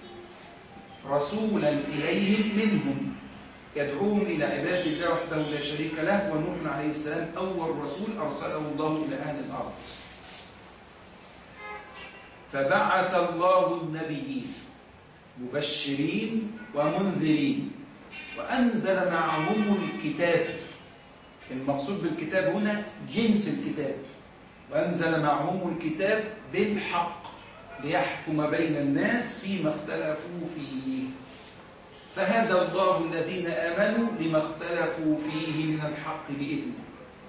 رسولا إليهم منهم يدعوهم إلى عبادة الله وحده لا شريك له. ونوح عليه السلام أول رسول أرسله الله إلى أهل الأرض. فبعث الله النبيين مبشرين ومنذرين وأنزل معهم الكتاب. المقصود بالكتاب هنا جنس الكتاب. وأنزل معهم الكتاب بالحق ليحكم بين الناس فيما اختلفوا فيه. فهدى الله الذين آمنوا لما اختلفوا فيه من الحق بإذنه،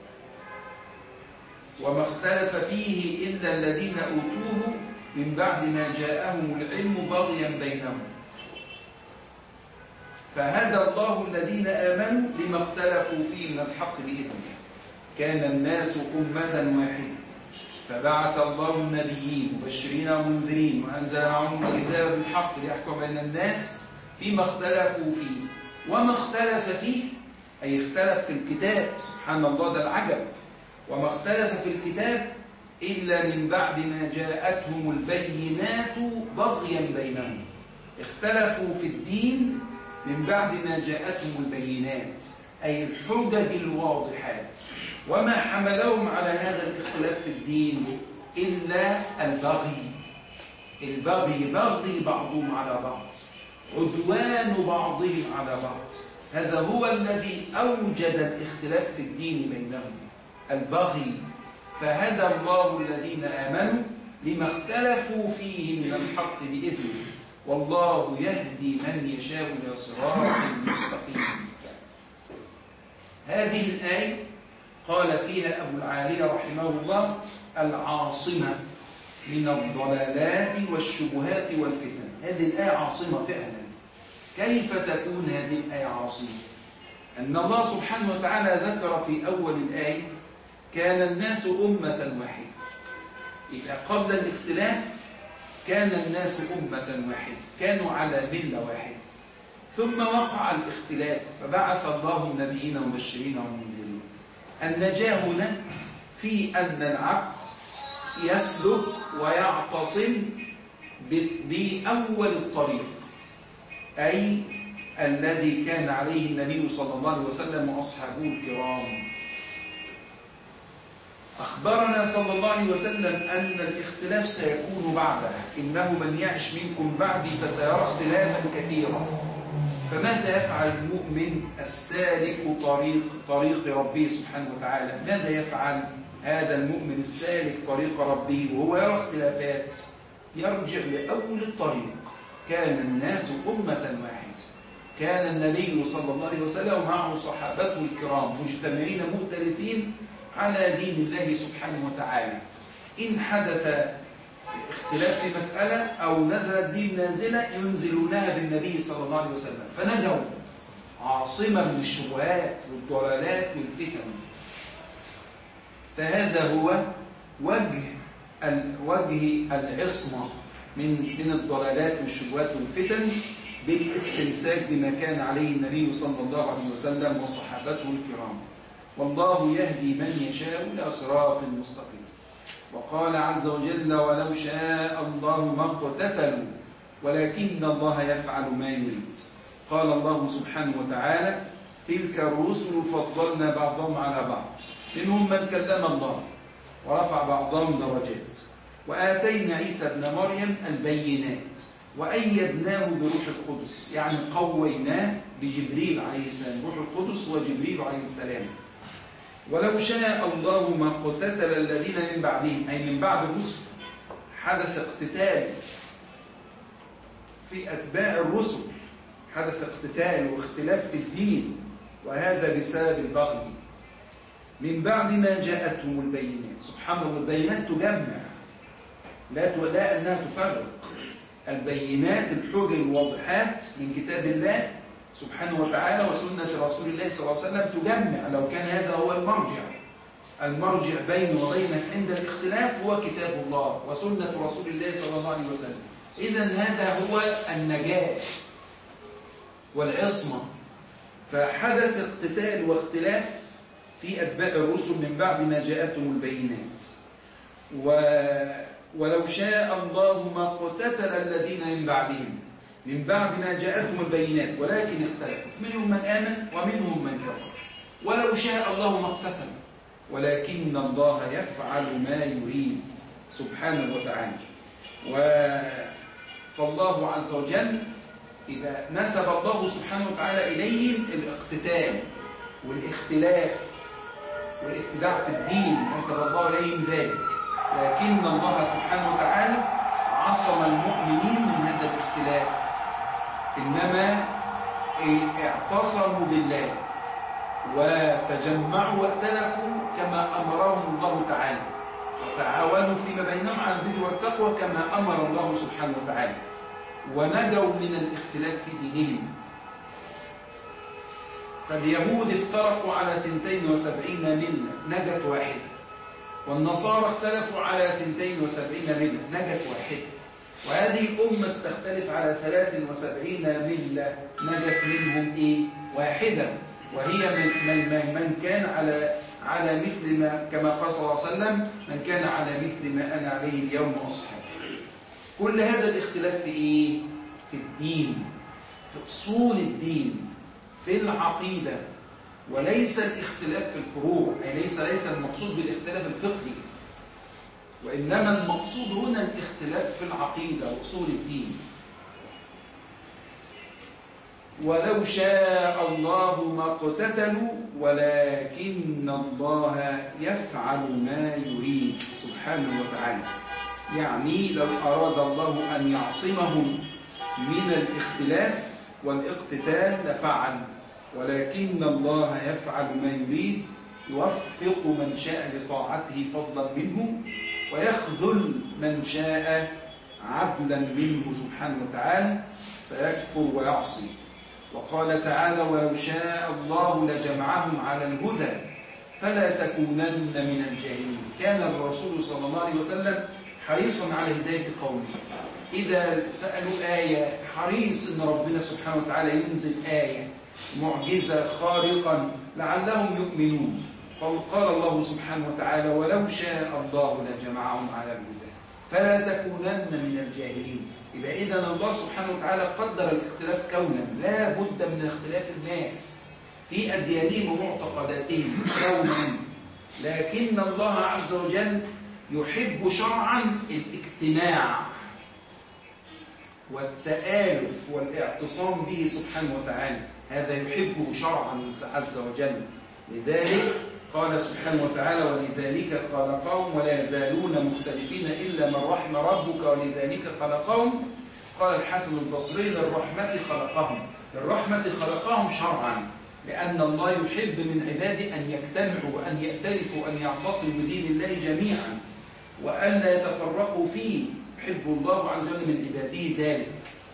وما اختلف فيه إلا الذين أوتوه من بعد ما جاءهم العلم بغيا بينهم. فهدى الله الذين آمنوا لما اختلفوا فيه من الحق بإذنه. كان الناس أمة واحدة فبعث الله النبيين مبشرين ومنذرين وأنزل معهم الكتاب بالحق ليحكم بين الناس فيما اختلفوا فيه. وما اختلف فيه أي اختلف في الكتاب، سبحان الله ده العجب. وما اختلف في الكتاب إلا من بعد ما جاءتهم البينات بغيا بينهم. اختلفوا في الدين من بعد ما جاءتهم البينات أي الحجج الواضحات. وما حملهم على هذا الاختلاف في الدين إلا البغي. البغي بغي بعضهم على بعض، عدوان بعضهم على بعض. هذا هو الذي أوجد الاختلاف في الدين بينهم، البغي. فهدى الله الذين آمنوا لما اختلفوا فيه من الحق بإذنه. والله يهدي من يشاء إلى صراط مستقيم. هذه الآية قال فيها أبو العالية رحمه الله العاصمة من الضلالات والشبهات والفتن. هذه الآية عاصمة فعلا. كيف تكون هذه الآية عاصمة؟ أن الله سبحانه وتعالى ذكر في أول الآية كان الناس أمة واحدة. إذا قبل الاختلاف كان الناس أمة واحدة، كانوا على ملة واحدة، ثم وقع الاختلاف فبعث الله النبيين مبشرين ومنذرين. النجاة هنا في أن العبد يسلك ويعتصم بأول الطريق، أي الذي كان عليه النبي صلى الله عليه وسلم وأصحابه الكرام. أخبرنا صلى الله عليه وسلم أن الاختلاف سيكون بعده، إنه من يعش منكم بعدي فسيرى اختلافا كثيرا. فماذا يفعل المؤمن السالك طريق طريق ربه سبحانه وتعالى؟ ماذا يفعل هذا المؤمن السالك طريق ربه وهو يرى اختلافات؟ يرجع لأول الطريق. كان الناس أمة واحدة، كان النبي صلى الله عليه وسلم ومعه صحابته الكرام مجتمعين مختلفين على دين الله سبحانه وتعالى. إن حدث اختلاف في مسألة أو نزلت بهم نازلة ينزلونها بالنبي صلى الله عليه وسلم فنجوا عاصمة من الشبهات والضلالات والفتن. فهذا هو وجه وجه العصمة من من الضلالات والشبهات والفتن بالاستمساك بما كان عليه النبي صلى الله عليه وسلم وصحابته الكرام. والله يهدي من يشاء إلى صراط مستقيم. وقال عز وجل ولو شاء الله ما اقتتلوا ولكن الله يفعل ما يريد. قال الله سبحانه وتعالى تلك الرسل فضلنا بعضهم على بعض منهم من كلم الله ورفع بعضهم درجات وآتينا عيسى ابن مريم البينات وأيدناه بروح القدس، يعني قويناه بجبريل عليه السلام. روح القدس وجبريل عليه السلام. ولو شاء الله ما اقتتل الذين من بعدهم، أي من بعد الرسل. حدث اقتتال في أتباع الرسل، حدث اقتتال واختلاف في الدين، وهذا بسبب البغي من بعد ما جاءتهم البينات. سبحان الله، البينات تجمع لا لا أنها تفرق. البينات الحجج الواضحات من كتاب الله سبحانه وتعالى وسنة رسول الله صلى الله عليه وسلم تجمع. لو كان هذا هو المرجع المرجع بين وبينك عند الاختلاف هو كتاب الله وسنة رسول الله صلى الله عليه وسلم، إذن هذا هو النجاة والعصمة. فحدث اقتتال واختلاف في أتباع الرسل من بعد ما جاءتهم البينات. و ولو شاء الله ما اقتتل الذين من بعدهم من بعد ما جاءتهم البينات ولكن اختلفوا، منهم من آمن ومنهم من كفر. ولو شاء الله ما اقتتلوا ولكن الله يفعل ما يريد سبحانه وتعالى. و... فالله عز وجل إذا نسب الله سبحانه وتعالى إليهم الاقتتال والاختلاف والابتداع في الدين، نسب الله إليهم ذلك، لكن الله سبحانه وتعالى عصم المؤمنين من هذا الاختلاف، إنما اعتصموا بالله وتجمعوا واختلفوا كما أمرهم الله تعالى، وتعاونوا فيما بينهم على البر والتقوى كما أمر الله سبحانه وتعالى، ونجوا من الاختلاف في دينهم. فاليهود افترقوا على اثنتين وسبعين ملة نجت واحدة، والنصارى اختلفوا على اثنتين وسبعين ملة نجت واحدة، وهذه الأمة استختلف على ثلاث وسبعين ملة نجت منهم إيه؟ واحدة، وهي من, من, من كان على على مثل ما كما قال صلى الله عليه وسلم من كان على مثل ما أنا عليه اليوم وأصحابي. كل هذا الاختلاف في إيه؟ في الدين، في أصول الدين، في العقيدة، وليس الاختلاف في الفروع، أي ليس ليس المقصود بالاختلاف الفقهي، وإنما المقصود هنا الاختلاف في العقيدة وأصول الدين. ولو شاء الله ما اقتتلوا ولكن الله يفعل ما يريد سبحانه وتعالى. يعني لو أراد الله أن يعصمهم من الاختلاف والاقتتال لفعل، ولكن الله يفعل ما يريد، يوفق من شاء لطاعته فضلا منه، ويخذل من شاء عدلا منه سبحانه وتعالى فيكفر ويعصي. وقال تعالى: ولو شاء الله لجمعهم على الهدى فلا تكونن من الجاهلين. كان الرسول صلى الله عليه وسلم حريصا على هداية قومه، إذا سألوا آية حريص أن ربنا سبحانه وتعالى ينزل آية معجزة خارقا لعلهم يؤمنون. فقال الله سبحانه وتعالى: ولو شاء الله لجمعهم على الهدى فلا تكونن من الجاهلين. يبقى إذن الله سبحانه وتعالى قدر الاختلاف كونا، لا بد من اختلاف الناس في أديانهم ومعتقداتهم كونا، لكن الله عز وجل يحب شرعا الاجتماع والتآلف والاعتصام به سبحانه وتعالى، هذا يحبه شرعا عز وجل. لذلك قال سبحانه وتعالى: ولذلك خلقهم ولا يزالون مختلفين إلا من رحم ربك ولذلك خلقهم. قال الحسن البصري: للرحمة خلقهم، للرحمة خلقهم شرعا، لأن الله يحب من عباده أن يجتمعوا وأن يأتلفوا وأن يعتصموا بدين الله جميعا وأن لا يتفرقوا فيه. يحب الله عز وجل من عباده ذلك.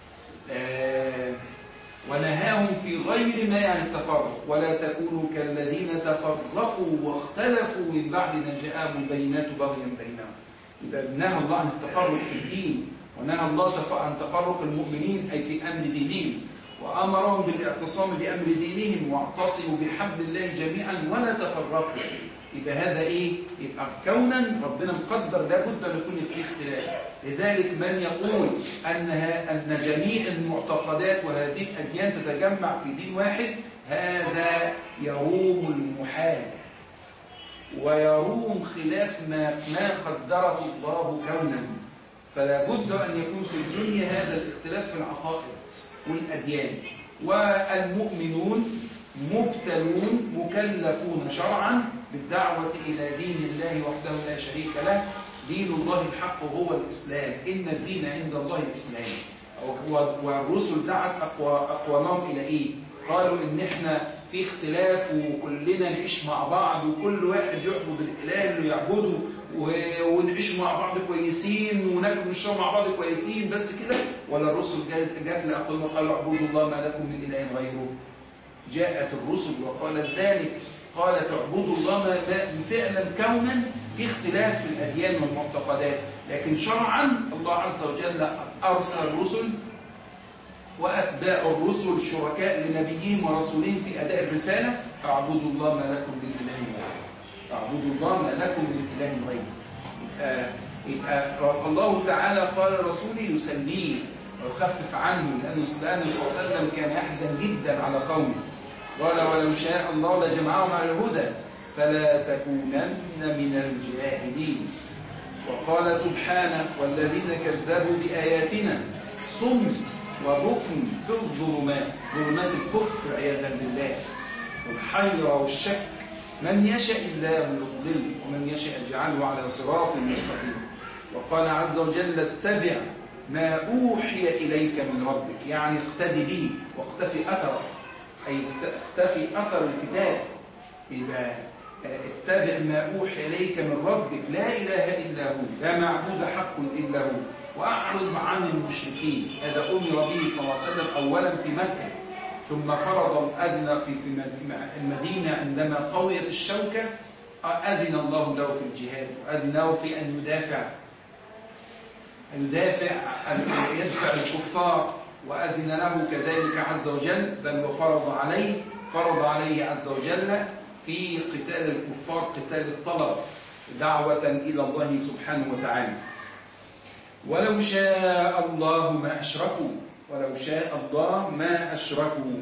آه ونهاهم في غير ما يعني التفرق: ولا تكونوا كالذين تفرقوا واختلفوا من بعد ما جاءهم البينات بغيا بينهم. إذا نهى الله عن التفرق في الدين، ونهى الله عن تفرق المؤمنين أي في أمر دينهم، وأمرهم بالاعتصام بأمر دينهم: واعتصموا بحبل الله جميعا ولا تفرقوا. يبقى هذا إيه؟ يبقى كونا ربنا مقدر لابد أن يكون فيه اختلاف. لذلك من يقول أنها أن جميع المعتقدات وهذه الأديان تتجمع في دين واحد، هذا يروم المحال ويروم خلاف ما ما قدره الله كونا. فلا بد أن يكون في الدنيا هذا الاختلاف في العقائد والأديان، والمؤمنون مبتلون مكلفون شرعا بالدعوة إلى دين الله وحده لا شريك له. دين الله الحق هو الإسلام، إن الدين عند الله الإسلام. والرسل دعت أقوامهم إلى إيه؟ قالوا إن إحنا في اختلاف وكلنا نعيش مع بعض وكل واحد يعبد الإله اللي يعبده ونعيش مع بعض كويسين وناكل ونشرب مع بعض كويسين بس كده. ولا الرسل جاءت لأقوام قالوا اعبدوا الله ما لكم من إله غيره. جاءت الرسل وقالت ذلك، قالت اعبدوا الله ما فعلا كونا في اختلاف في الأديان والمعتقدات، لكن شرعا الله عز وجل أرسل الرسل وأتباع الرسل شركاء لنبيهم ورسولهم في أداء الرسالة: اعبدوا الله ما لكم من إله غيره، اعبدوا الله ما لكم من إله غيره. يبقى الله تعالى قال رسوله يسليه ويخفف عنه، لأنه صلى الله عليه وسلم كان يحزن جدا على قومه. قال: ولو شاء الله لجمعهم على الهدى فلا تكونن من الجاهلين. وقال سبحانه: والذين كذبوا بآياتنا صم وبكم في الظلمات، ظلمات الكفر عياذا بالله والحيرة والشك، من يشاء الله يضلل ومن يشاء يجعله على صراط مستقيم. وقال عز وجل: اتبع ما أوحي إليك من ربك، يعني اقتدي به واقتفي أثره، أي اقتفي أثر الكتاب. يبقى اتبع ما أوحي إليك من ربك، لا إله إلا هو، لا معبود حق إلا هو، وأعرض عن المشركين. هذا أمر به صلى الله عليه وسلم أولا في مكة، ثم فرض الأذن في المدينة عندما قويت الشوكة، أذن الله له في الجهاد، وأذن له في أن يدافع يدافع يدفع الكفار، وأذن له كذلك عز وجل، بل وفرض عليه فرض عليه عز وجل في قتال الكفار قتال الطلب دعوة إلى الله سبحانه وتعالى. ولو شاء الله ما أشركوا، ولو شاء الله ما أشركوا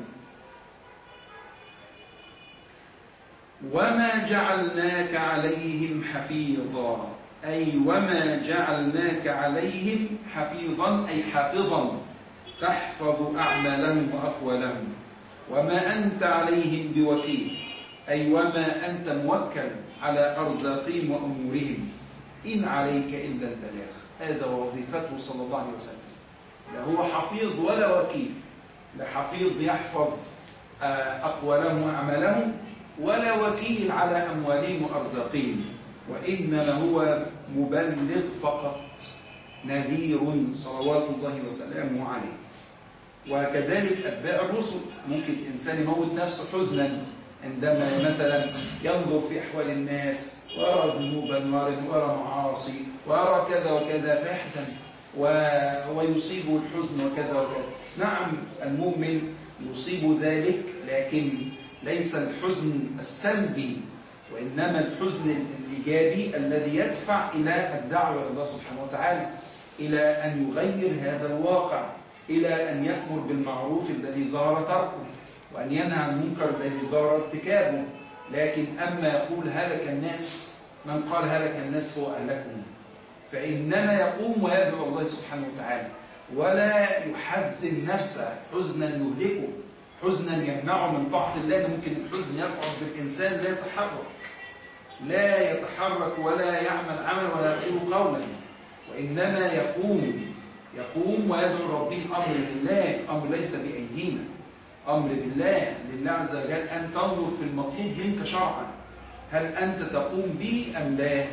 وما جعلناك عليهم حفيظا، أي وما جعلناك عليهم حفيظا أي حافظا تحفظ أعمالهم وأقوالهم، وما أنت عليهم بوكيل، أي وما أنت موكل على أرزاقهم وأمورهم، إن عليك إلا البلاغ. هذا وظيفته صلى الله عليه وسلم، لا هو حفيظ ولا وكيل، لا حفيظ يحفظ أقوالهم وأعمالهم، ولا وكيل على أموالهم وأرزاقهم، وإنما هو مبلغ فقط، نذير صلوات الله وسلامه عليه. وكذلك أتباع الرسل، ممكن الإنسان يموت نفسه حزنا عندما مثلا ينظر في أحوال الناس ويرى ذنوبا ويرى معاصي ويرى كذا وكذا فيحزن ويصيبه الحزن وكذا وكذا. نعم المؤمن يصيب ذلك، لكن ليس الحزن السلبي، وإنما الحزن الإيجابي الذي يدفع إلى الدعوة إلى الله سبحانه وتعالى، إلى أن يغير هذا الواقع، إلى أن يأمر بالمعروف الذي ظهر تركه، وأن ينهى عن المنكر الذي ظهر ارتكابه. لكن أما يقول هلك الناس، من قال هلك الناس هو أهلكهم، فإنما يقوم ويدعو الله سبحانه وتعالى، ولا يحزن نفسه حزنا يهلكه، حزنا يمنعه من طاعة الله. ممكن الحزن يقعد بالإنسان لا يتحرك لا يتحرك ولا يعمل عمل ولا يقول قولا، وإنما يقوم يقوم ويدعو ربه. الأمر لله، الأمر ليس بأيدينا، أمر بالله، لله عز وجل أن تنظر في المطلوب منك شرعا، هل أنت تقوم به أم لا؟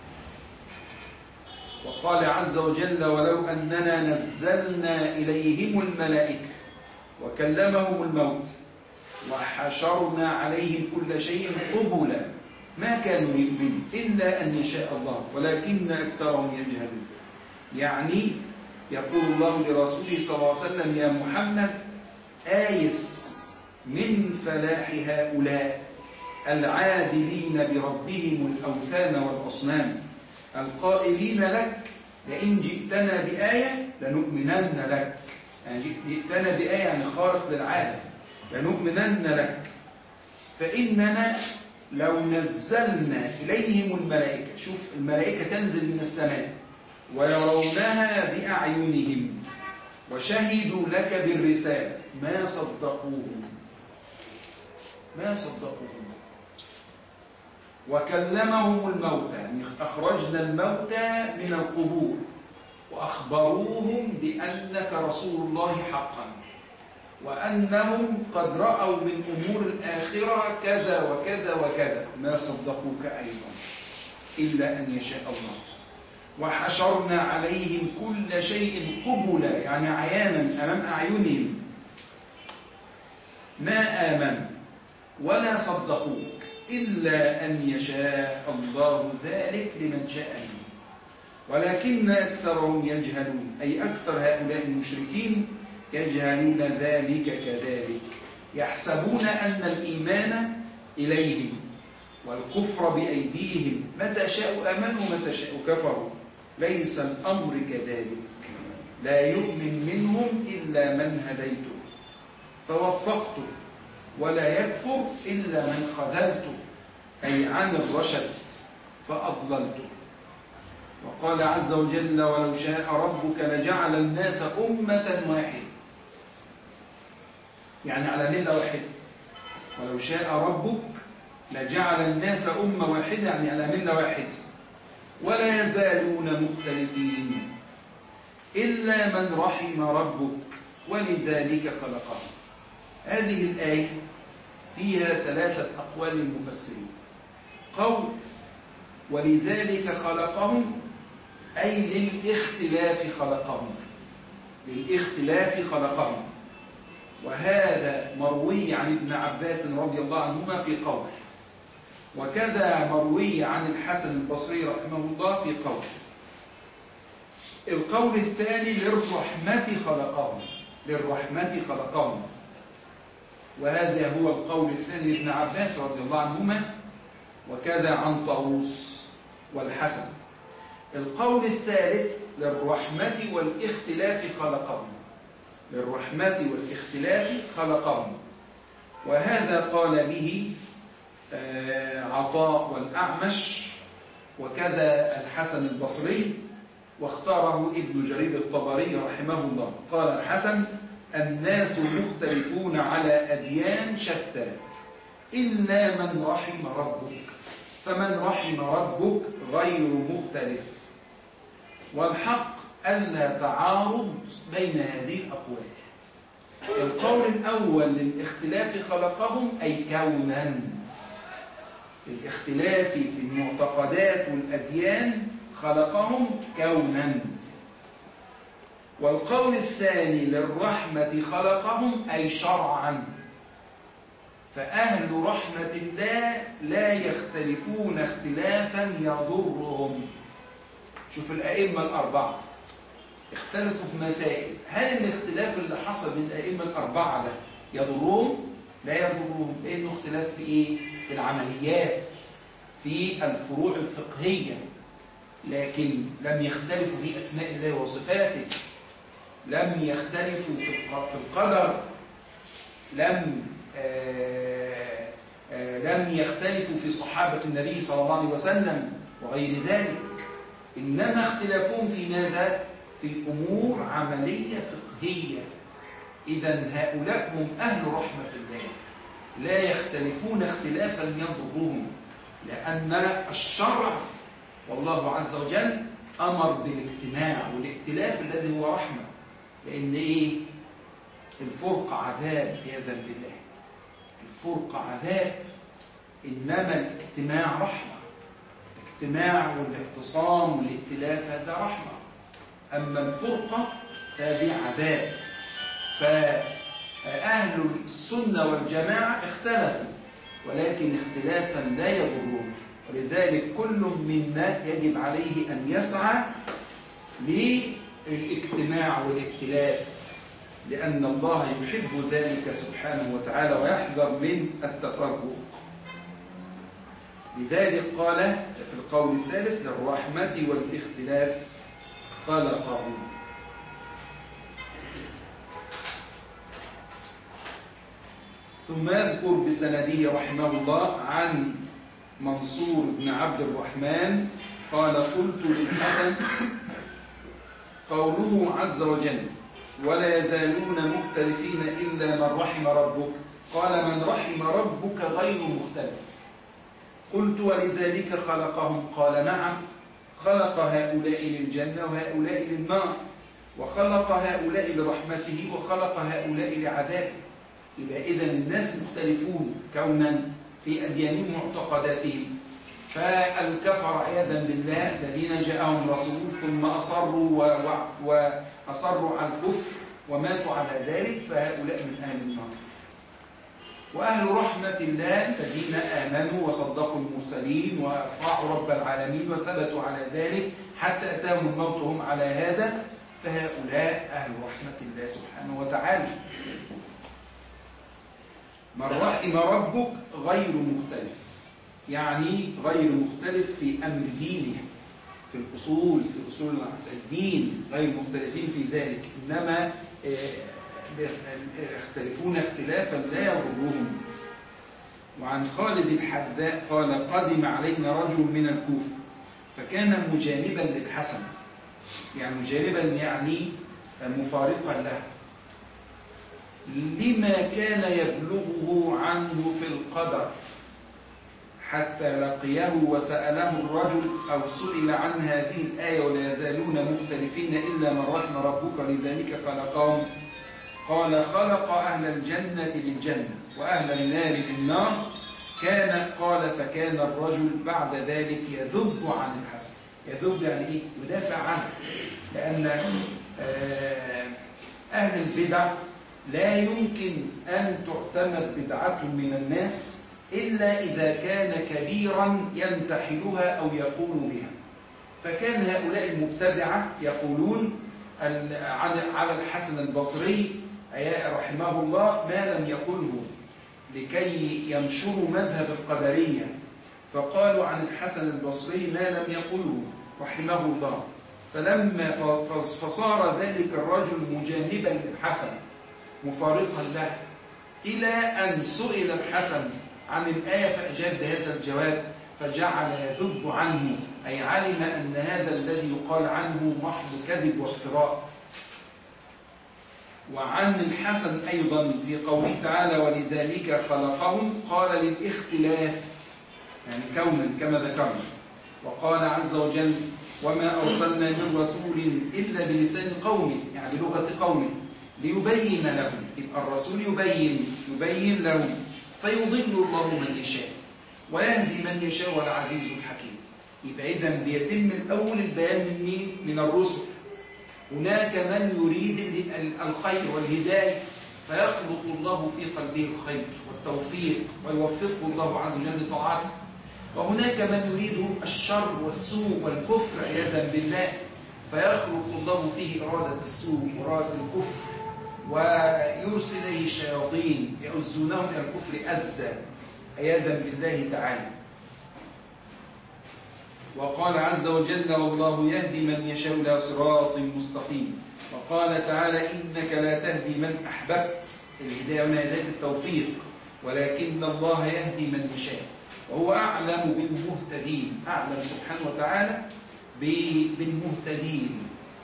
وقال عز وجل: ولو أننا نزلنا إليهم الملائكة وكلمهم الموت وحشرنا عليهم كل شيء قبلا ما كانوا يؤمنون إلا أن يشاء الله ولكن أكثرهم يجهلون. يعني يقول الله لرسوله صلى الله عليه وسلم: يا محمد، آيس من فلاح هؤلاء العادلين بربهم الأوثان والأصنام، القائلين لك: لئن جئتنا بآية لنؤمنن لك. يعني جئتنا بآية يعني خارق للعالم، لنؤمنن لك. فإننا لو نزلنا إليهم الملائكة، شوف الملائكة تنزل من السماء ويرونها بأعينهم وشهدوا لك بالرسالة ما صدقوهم ما صدقوهم وكلمهم الموتى، يعني أخرجنا الموتى من القبور وأخبروهم بأنك رسول الله حقا، وأنهم قد رأوا من أمور الآخرة كذا وكذا وكذا، ما صدقوك أيضا إلا أن يشاء الله. وحشرنا عليهم كل شيء قبلا، يعني عيانا أمام أعينهم، ما آمنوا ولا صدقوك إلا أن يشاء الله ذلك لمن شاء منهم ولكن أكثرهم يجهلون، أي أكثر هؤلاء المشركين يجهلون ذلك كذلك، يحسبون أن الإيمان إليهم والكفر بأيديهم، متى شاءوا آمنوا متى شاءوا كفروا. ليس الأمر كذلك، لا يؤمن منهم إلا من هديته فوفقته، ولا يكفر إلا من خذلته، أي عن الرشد فأضللته. وقال عز وجل: ولو شاء ربك لجعل الناس أمة واحدة، يعني على ملة واحدة. ولو شاء ربك لجعل الناس أمة واحدة، يعني على ملة واحدة، ولا يزالون مختلفين إلا من رحم ربك ولذلك خلقهم. هذه الآية فيها ثلاثة أقوال للمفسرين. قول ولذلك خلقهم أي للاختلاف خلقهم، للاختلاف خلقهم، وهذا مروي عن ابن عباس رضي الله عنهما في قوله، وكذا مروي عن الحسن البصري رحمه الله في قوله. القول الثاني للرحمة خلقهم، للرحمة خلقهم، وهذا هو القول الثاني لابن عباس رضي الله عنهما، وكذا عن طاووس والحسن. القول الثالث للرحمة والاختلاف خلقهم، للرحمة والاختلاف خلقهم، وهذا قال به عطاء والأعمش وكذا الحسن البصري، واختاره ابن جرير الطبري رحمه الله. قال الحسن: الناس مختلفون على أديان شتى إلا من رحم ربك، فمن رحم ربك غير مختلف. والحق ألا تعارض بين هذه الأقوال. القول الأول للاختلاف خلقهم أي كونا، الاختلاف في المعتقدات والأديان خلقهم كونا. والقول الثاني للرحمة خلقهم أي شرعا، فأهل رحمة الله لا يختلفون اختلافا يضرهم. شوف الأئمة الأربعة اختلفوا في مسائل، هل الاختلاف اللي حصل بين الأئمة الأربعة ده يضرهم؟ لا يضرهم، لأنه اختلاف في إيه؟ في العمليات، في الفروع الفقهية، لكن لم يختلفوا في أسماء الله وصفاته، لم يختلفوا في القدر، لم آآ آآ لم يختلفوا في صحابة النبي صلى الله عليه وسلم وغير ذلك، إنما اختلافهم في ماذا؟ في أمور عملية فقهية. إذن هؤلاء هم أهل رحمة الله، لا يختلفون اختلافا يضرهم، لأن الشرع والله عز وجل أمر بالاجتماع والائتلاف الذي هو رحمة. لأن إيه؟ الفرق عذاب عياذا بالله، الفرق عذاب، إنما الاجتماع رحمة. الاجتماع والاعتصام والائتلاف هذا رحمة، أما الفرقة هذه عذاب. فأهل السنة والجماعة اختلفوا، ولكن اختلافا لا يضرهم، ولذلك كل منا يجب عليه أن يسعى للاجتماع والائتلاف، لأن الله يحب ذلك سبحانه وتعالى ويحذر من التفرق. لذلك قال في القول الثالث للرحمة والاختلاف خلقه. ثم يذكر بسنده رحمه الله عن منصور بن عبد الرحمن قال قلت للحسن قوله عز وجل ولا يزالون مختلفين إلا من رحم ربك، قال من رحم ربك غير مختلف. قلت ولذلك خلقهم، قال نعم، خلق هؤلاء للجنة وهؤلاء للنار، وخلق هؤلاء لرحمته وخلق هؤلاء لعذابه. يبقى إذن الناس مختلفون كونا في أديانهم ومعتقداتهم. فالكفر عياذا بالله الذين جاءهم رسول ثم أصروا وأصروا على الكفر وماتوا على ذلك، فهؤلاء من أهل النار. وأهل رحمة الله الذين آمنوا وصدقوا المرسلين وأطاعوا رب العالمين وثبتوا على ذلك حتى أتاهم الموت وهم على هذا، فهؤلاء أهل رحمة الله سبحانه وتعالى. من رحم ربك غير مختلف، يعني غير مختلف في أمر دينه، في الأصول، في أصول الدين غير مختلفين في ذلك، إنما يختلفون اختلافا لا يضرهم. وعن خالد الحذاء قال قدم علينا رجل من الكوفة فكان مجانبا للحسن، يعني مجانبا يعني مفارقا له، لما كان يبلغه عنه في القدر، حتى لقيه وسأله الرجل أو سئل عن هذه الآية ولا يزالون مختلفين إلا من رحم ربك لذلك خلقهم، قال خلق أهل الجنة للجنة وأهل النار للنار. كان قال فكان الرجل بعد ذلك يذب عن الحسن. يذب يعني إيه؟ يدافع عنه، لأن أهل البدع لا يمكن أن تعتمد بدعة من الناس إلا إذا كان كبيرا ينتحلها أو يقول بها. فكان هؤلاء المبتدعة يقولون على الحسن البصري رحمه الله ما لم يقله لكي ينشروا مذهب القدرية، فقالوا عن الحسن البصري ما لم يقله رحمه الله. فلما فصار ذلك الرجل مجانبا للحسن مفارقا له، إلى أن سئل الحسن عن الآية فأجاب بهذا الجواب، فجعل يذب عنه، أي علم أن هذا الذي يقال عنه محض كذب وافتراء. وعن الحسن أيضا في قوله تعالى ولذلك خلقهم قال للاختلاف، يعني كونا كما ذكرنا. وقال عز وجل وما أرسلنا من رسول إلا بلسان قومه، يعني بلغة قومه، ليبين لهم. يبقى الرسول يبين يبين لهم، فيضل الله من يشاء ويهدي من يشاء والعزيز الحكيم. يبقى إذن بيتم الأول البيان من مين؟ من الرسل. هناك من يريد الخير والهداية فيخلق الله في قلبه الخير والتوفيق ويوفقه الله عز وجل لطاعته، وهناك من يريد الشر والسوء والكفر عياذا بالله فيخلق الله فيه إرادة السوء وإرادة الكفر، ويرسل إليه الشياطين يؤزونهم إلى الكفر أزا عياذا بالله تعالى. وقال عز وجل: والله يهدي من يشاء إلى صراط مستقيم. وقال تعالى: إنك لا تهدي من أحببت. الهداية هنا هداية التوفيق، ولكن الله يهدي من يشاء وهو أعلم بالمهتدين. أعلم سبحانه وتعالى بالمهتدين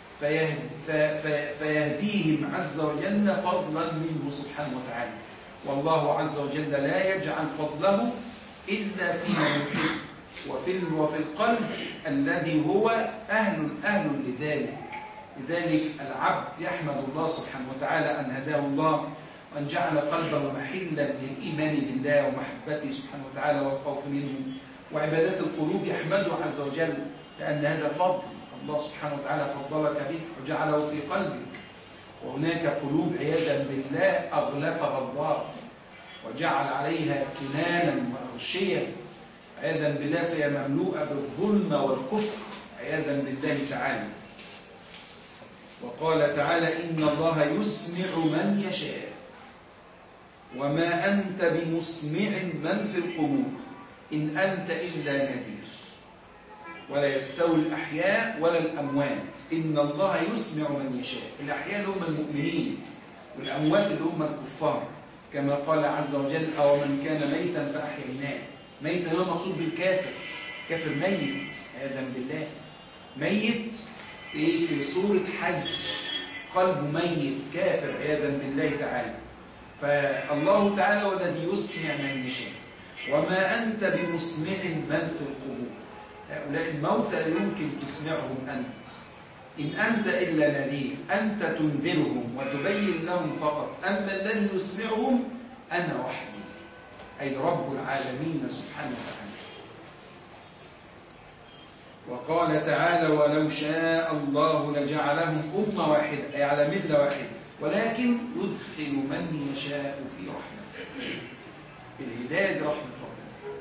فيهديهم عز وجل فضلا منه سبحانه وتعالى. والله عز وجل لا يجعل فضله إلا فيما يحب وفي وفي القلب الذي هو أهل أهل لذلك. لذلك العبد يحمد الله سبحانه وتعالى أن هداه الله وأن جعل قلبه محلا للإيمان بالله ومحبته سبحانه وتعالى والخوف منه. وعبادات القلوب يحمده عز وجل لأن هذا فضل الله سبحانه وتعالى فضلك به وجعله في قلبك. وهناك قلوب عياذا بالله أغلفها الله وجعل عليها كنانا وأغشيا عياذا بالله، فهي مملوءة بالظلم والكفر عياذا بالله تعالى. وقال تعالى: إن الله يسمع من يشاء وما أنت بمسمع من في القبور إن أنت إلا نذير ولا يستوي الأحياء ولا الأموات إن الله يسمع من يشاء. الأحياء اللي هم المؤمنين والأموات اللي هم الكفار، كما قال عز وجل: أو من كان ميتا فأحييناه. ميتا هو مقصود بالكافر، كافر ميت عياذا بالله، ميت في صورة حج، قلب ميت كافر عياذا بالله تعالى. فالله تعالى هو الذي يسمع من يشاء وما أنت بمسمع من في القبور. هؤلاء الموتى لا يمكن تسمعهم أنت، إن أنت إلا نذير، أنت تنذرهم وتبين لهم فقط، أما الذي يسمعهم أنا وحدي، أي رب العالمين سبحانه وتعالى. وقال تعالى: ولو شاء الله لجعلهم أمة واحدة، أي على ملة واحدة، ولكن يدخل من يشاء في رحمته. الهداية رحمة ربنا.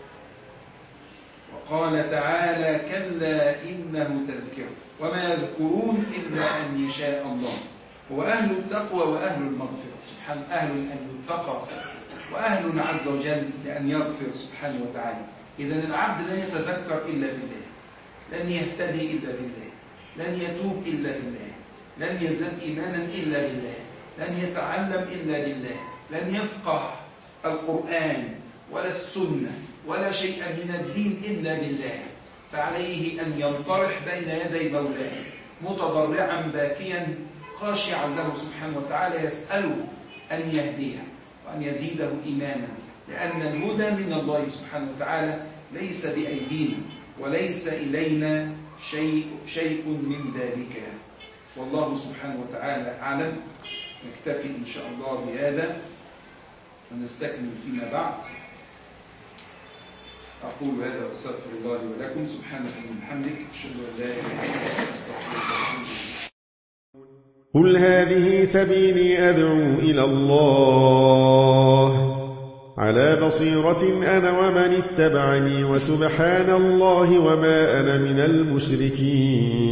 وقال تعالى: كلا إنه تذكر وما يذكرون إلا أن يشاء الله. هو أهل التقوى وأهل المغفرة سبحانه، أهل أن يتقى وأهل عز وجل لأن يغفر سبحانه وتعالى. إذن العبد لن يتذكر إلا بالله، لن يهتدي إلا بالله، لن يتوب إلا بالله، لن يزداد إيمانا إلا بالله، لن يتعلم إلا بالله، لن يفقه القرآن ولا السنة ولا شيئا من الدين إلا بالله. فعليه أن ينطرح بين يدي مولاه متضرعا باكيا خاشعا له سبحانه وتعالى، يسأله أن يهديه وأن يزيده إيمانا، لأن الهدى من الله سبحانه وتعالى ليس بأيدينا وليس إلينا شيء, شيء من ذلك. والله سبحانه وتعالى أعلم. نكتفي إن شاء الله بهذا ونستكمل فيما بعد. أقول هذا واستغفر الله لي ولكم. سبحانك وبحمدك أشهد أن لا إله إلا أنت أستغفرك وأتوب إليك. قل هذه سبيلي أدعو إلى الله على بصيرة أنا ومن اتبعني وسبحان الله وما أنا من المشركين.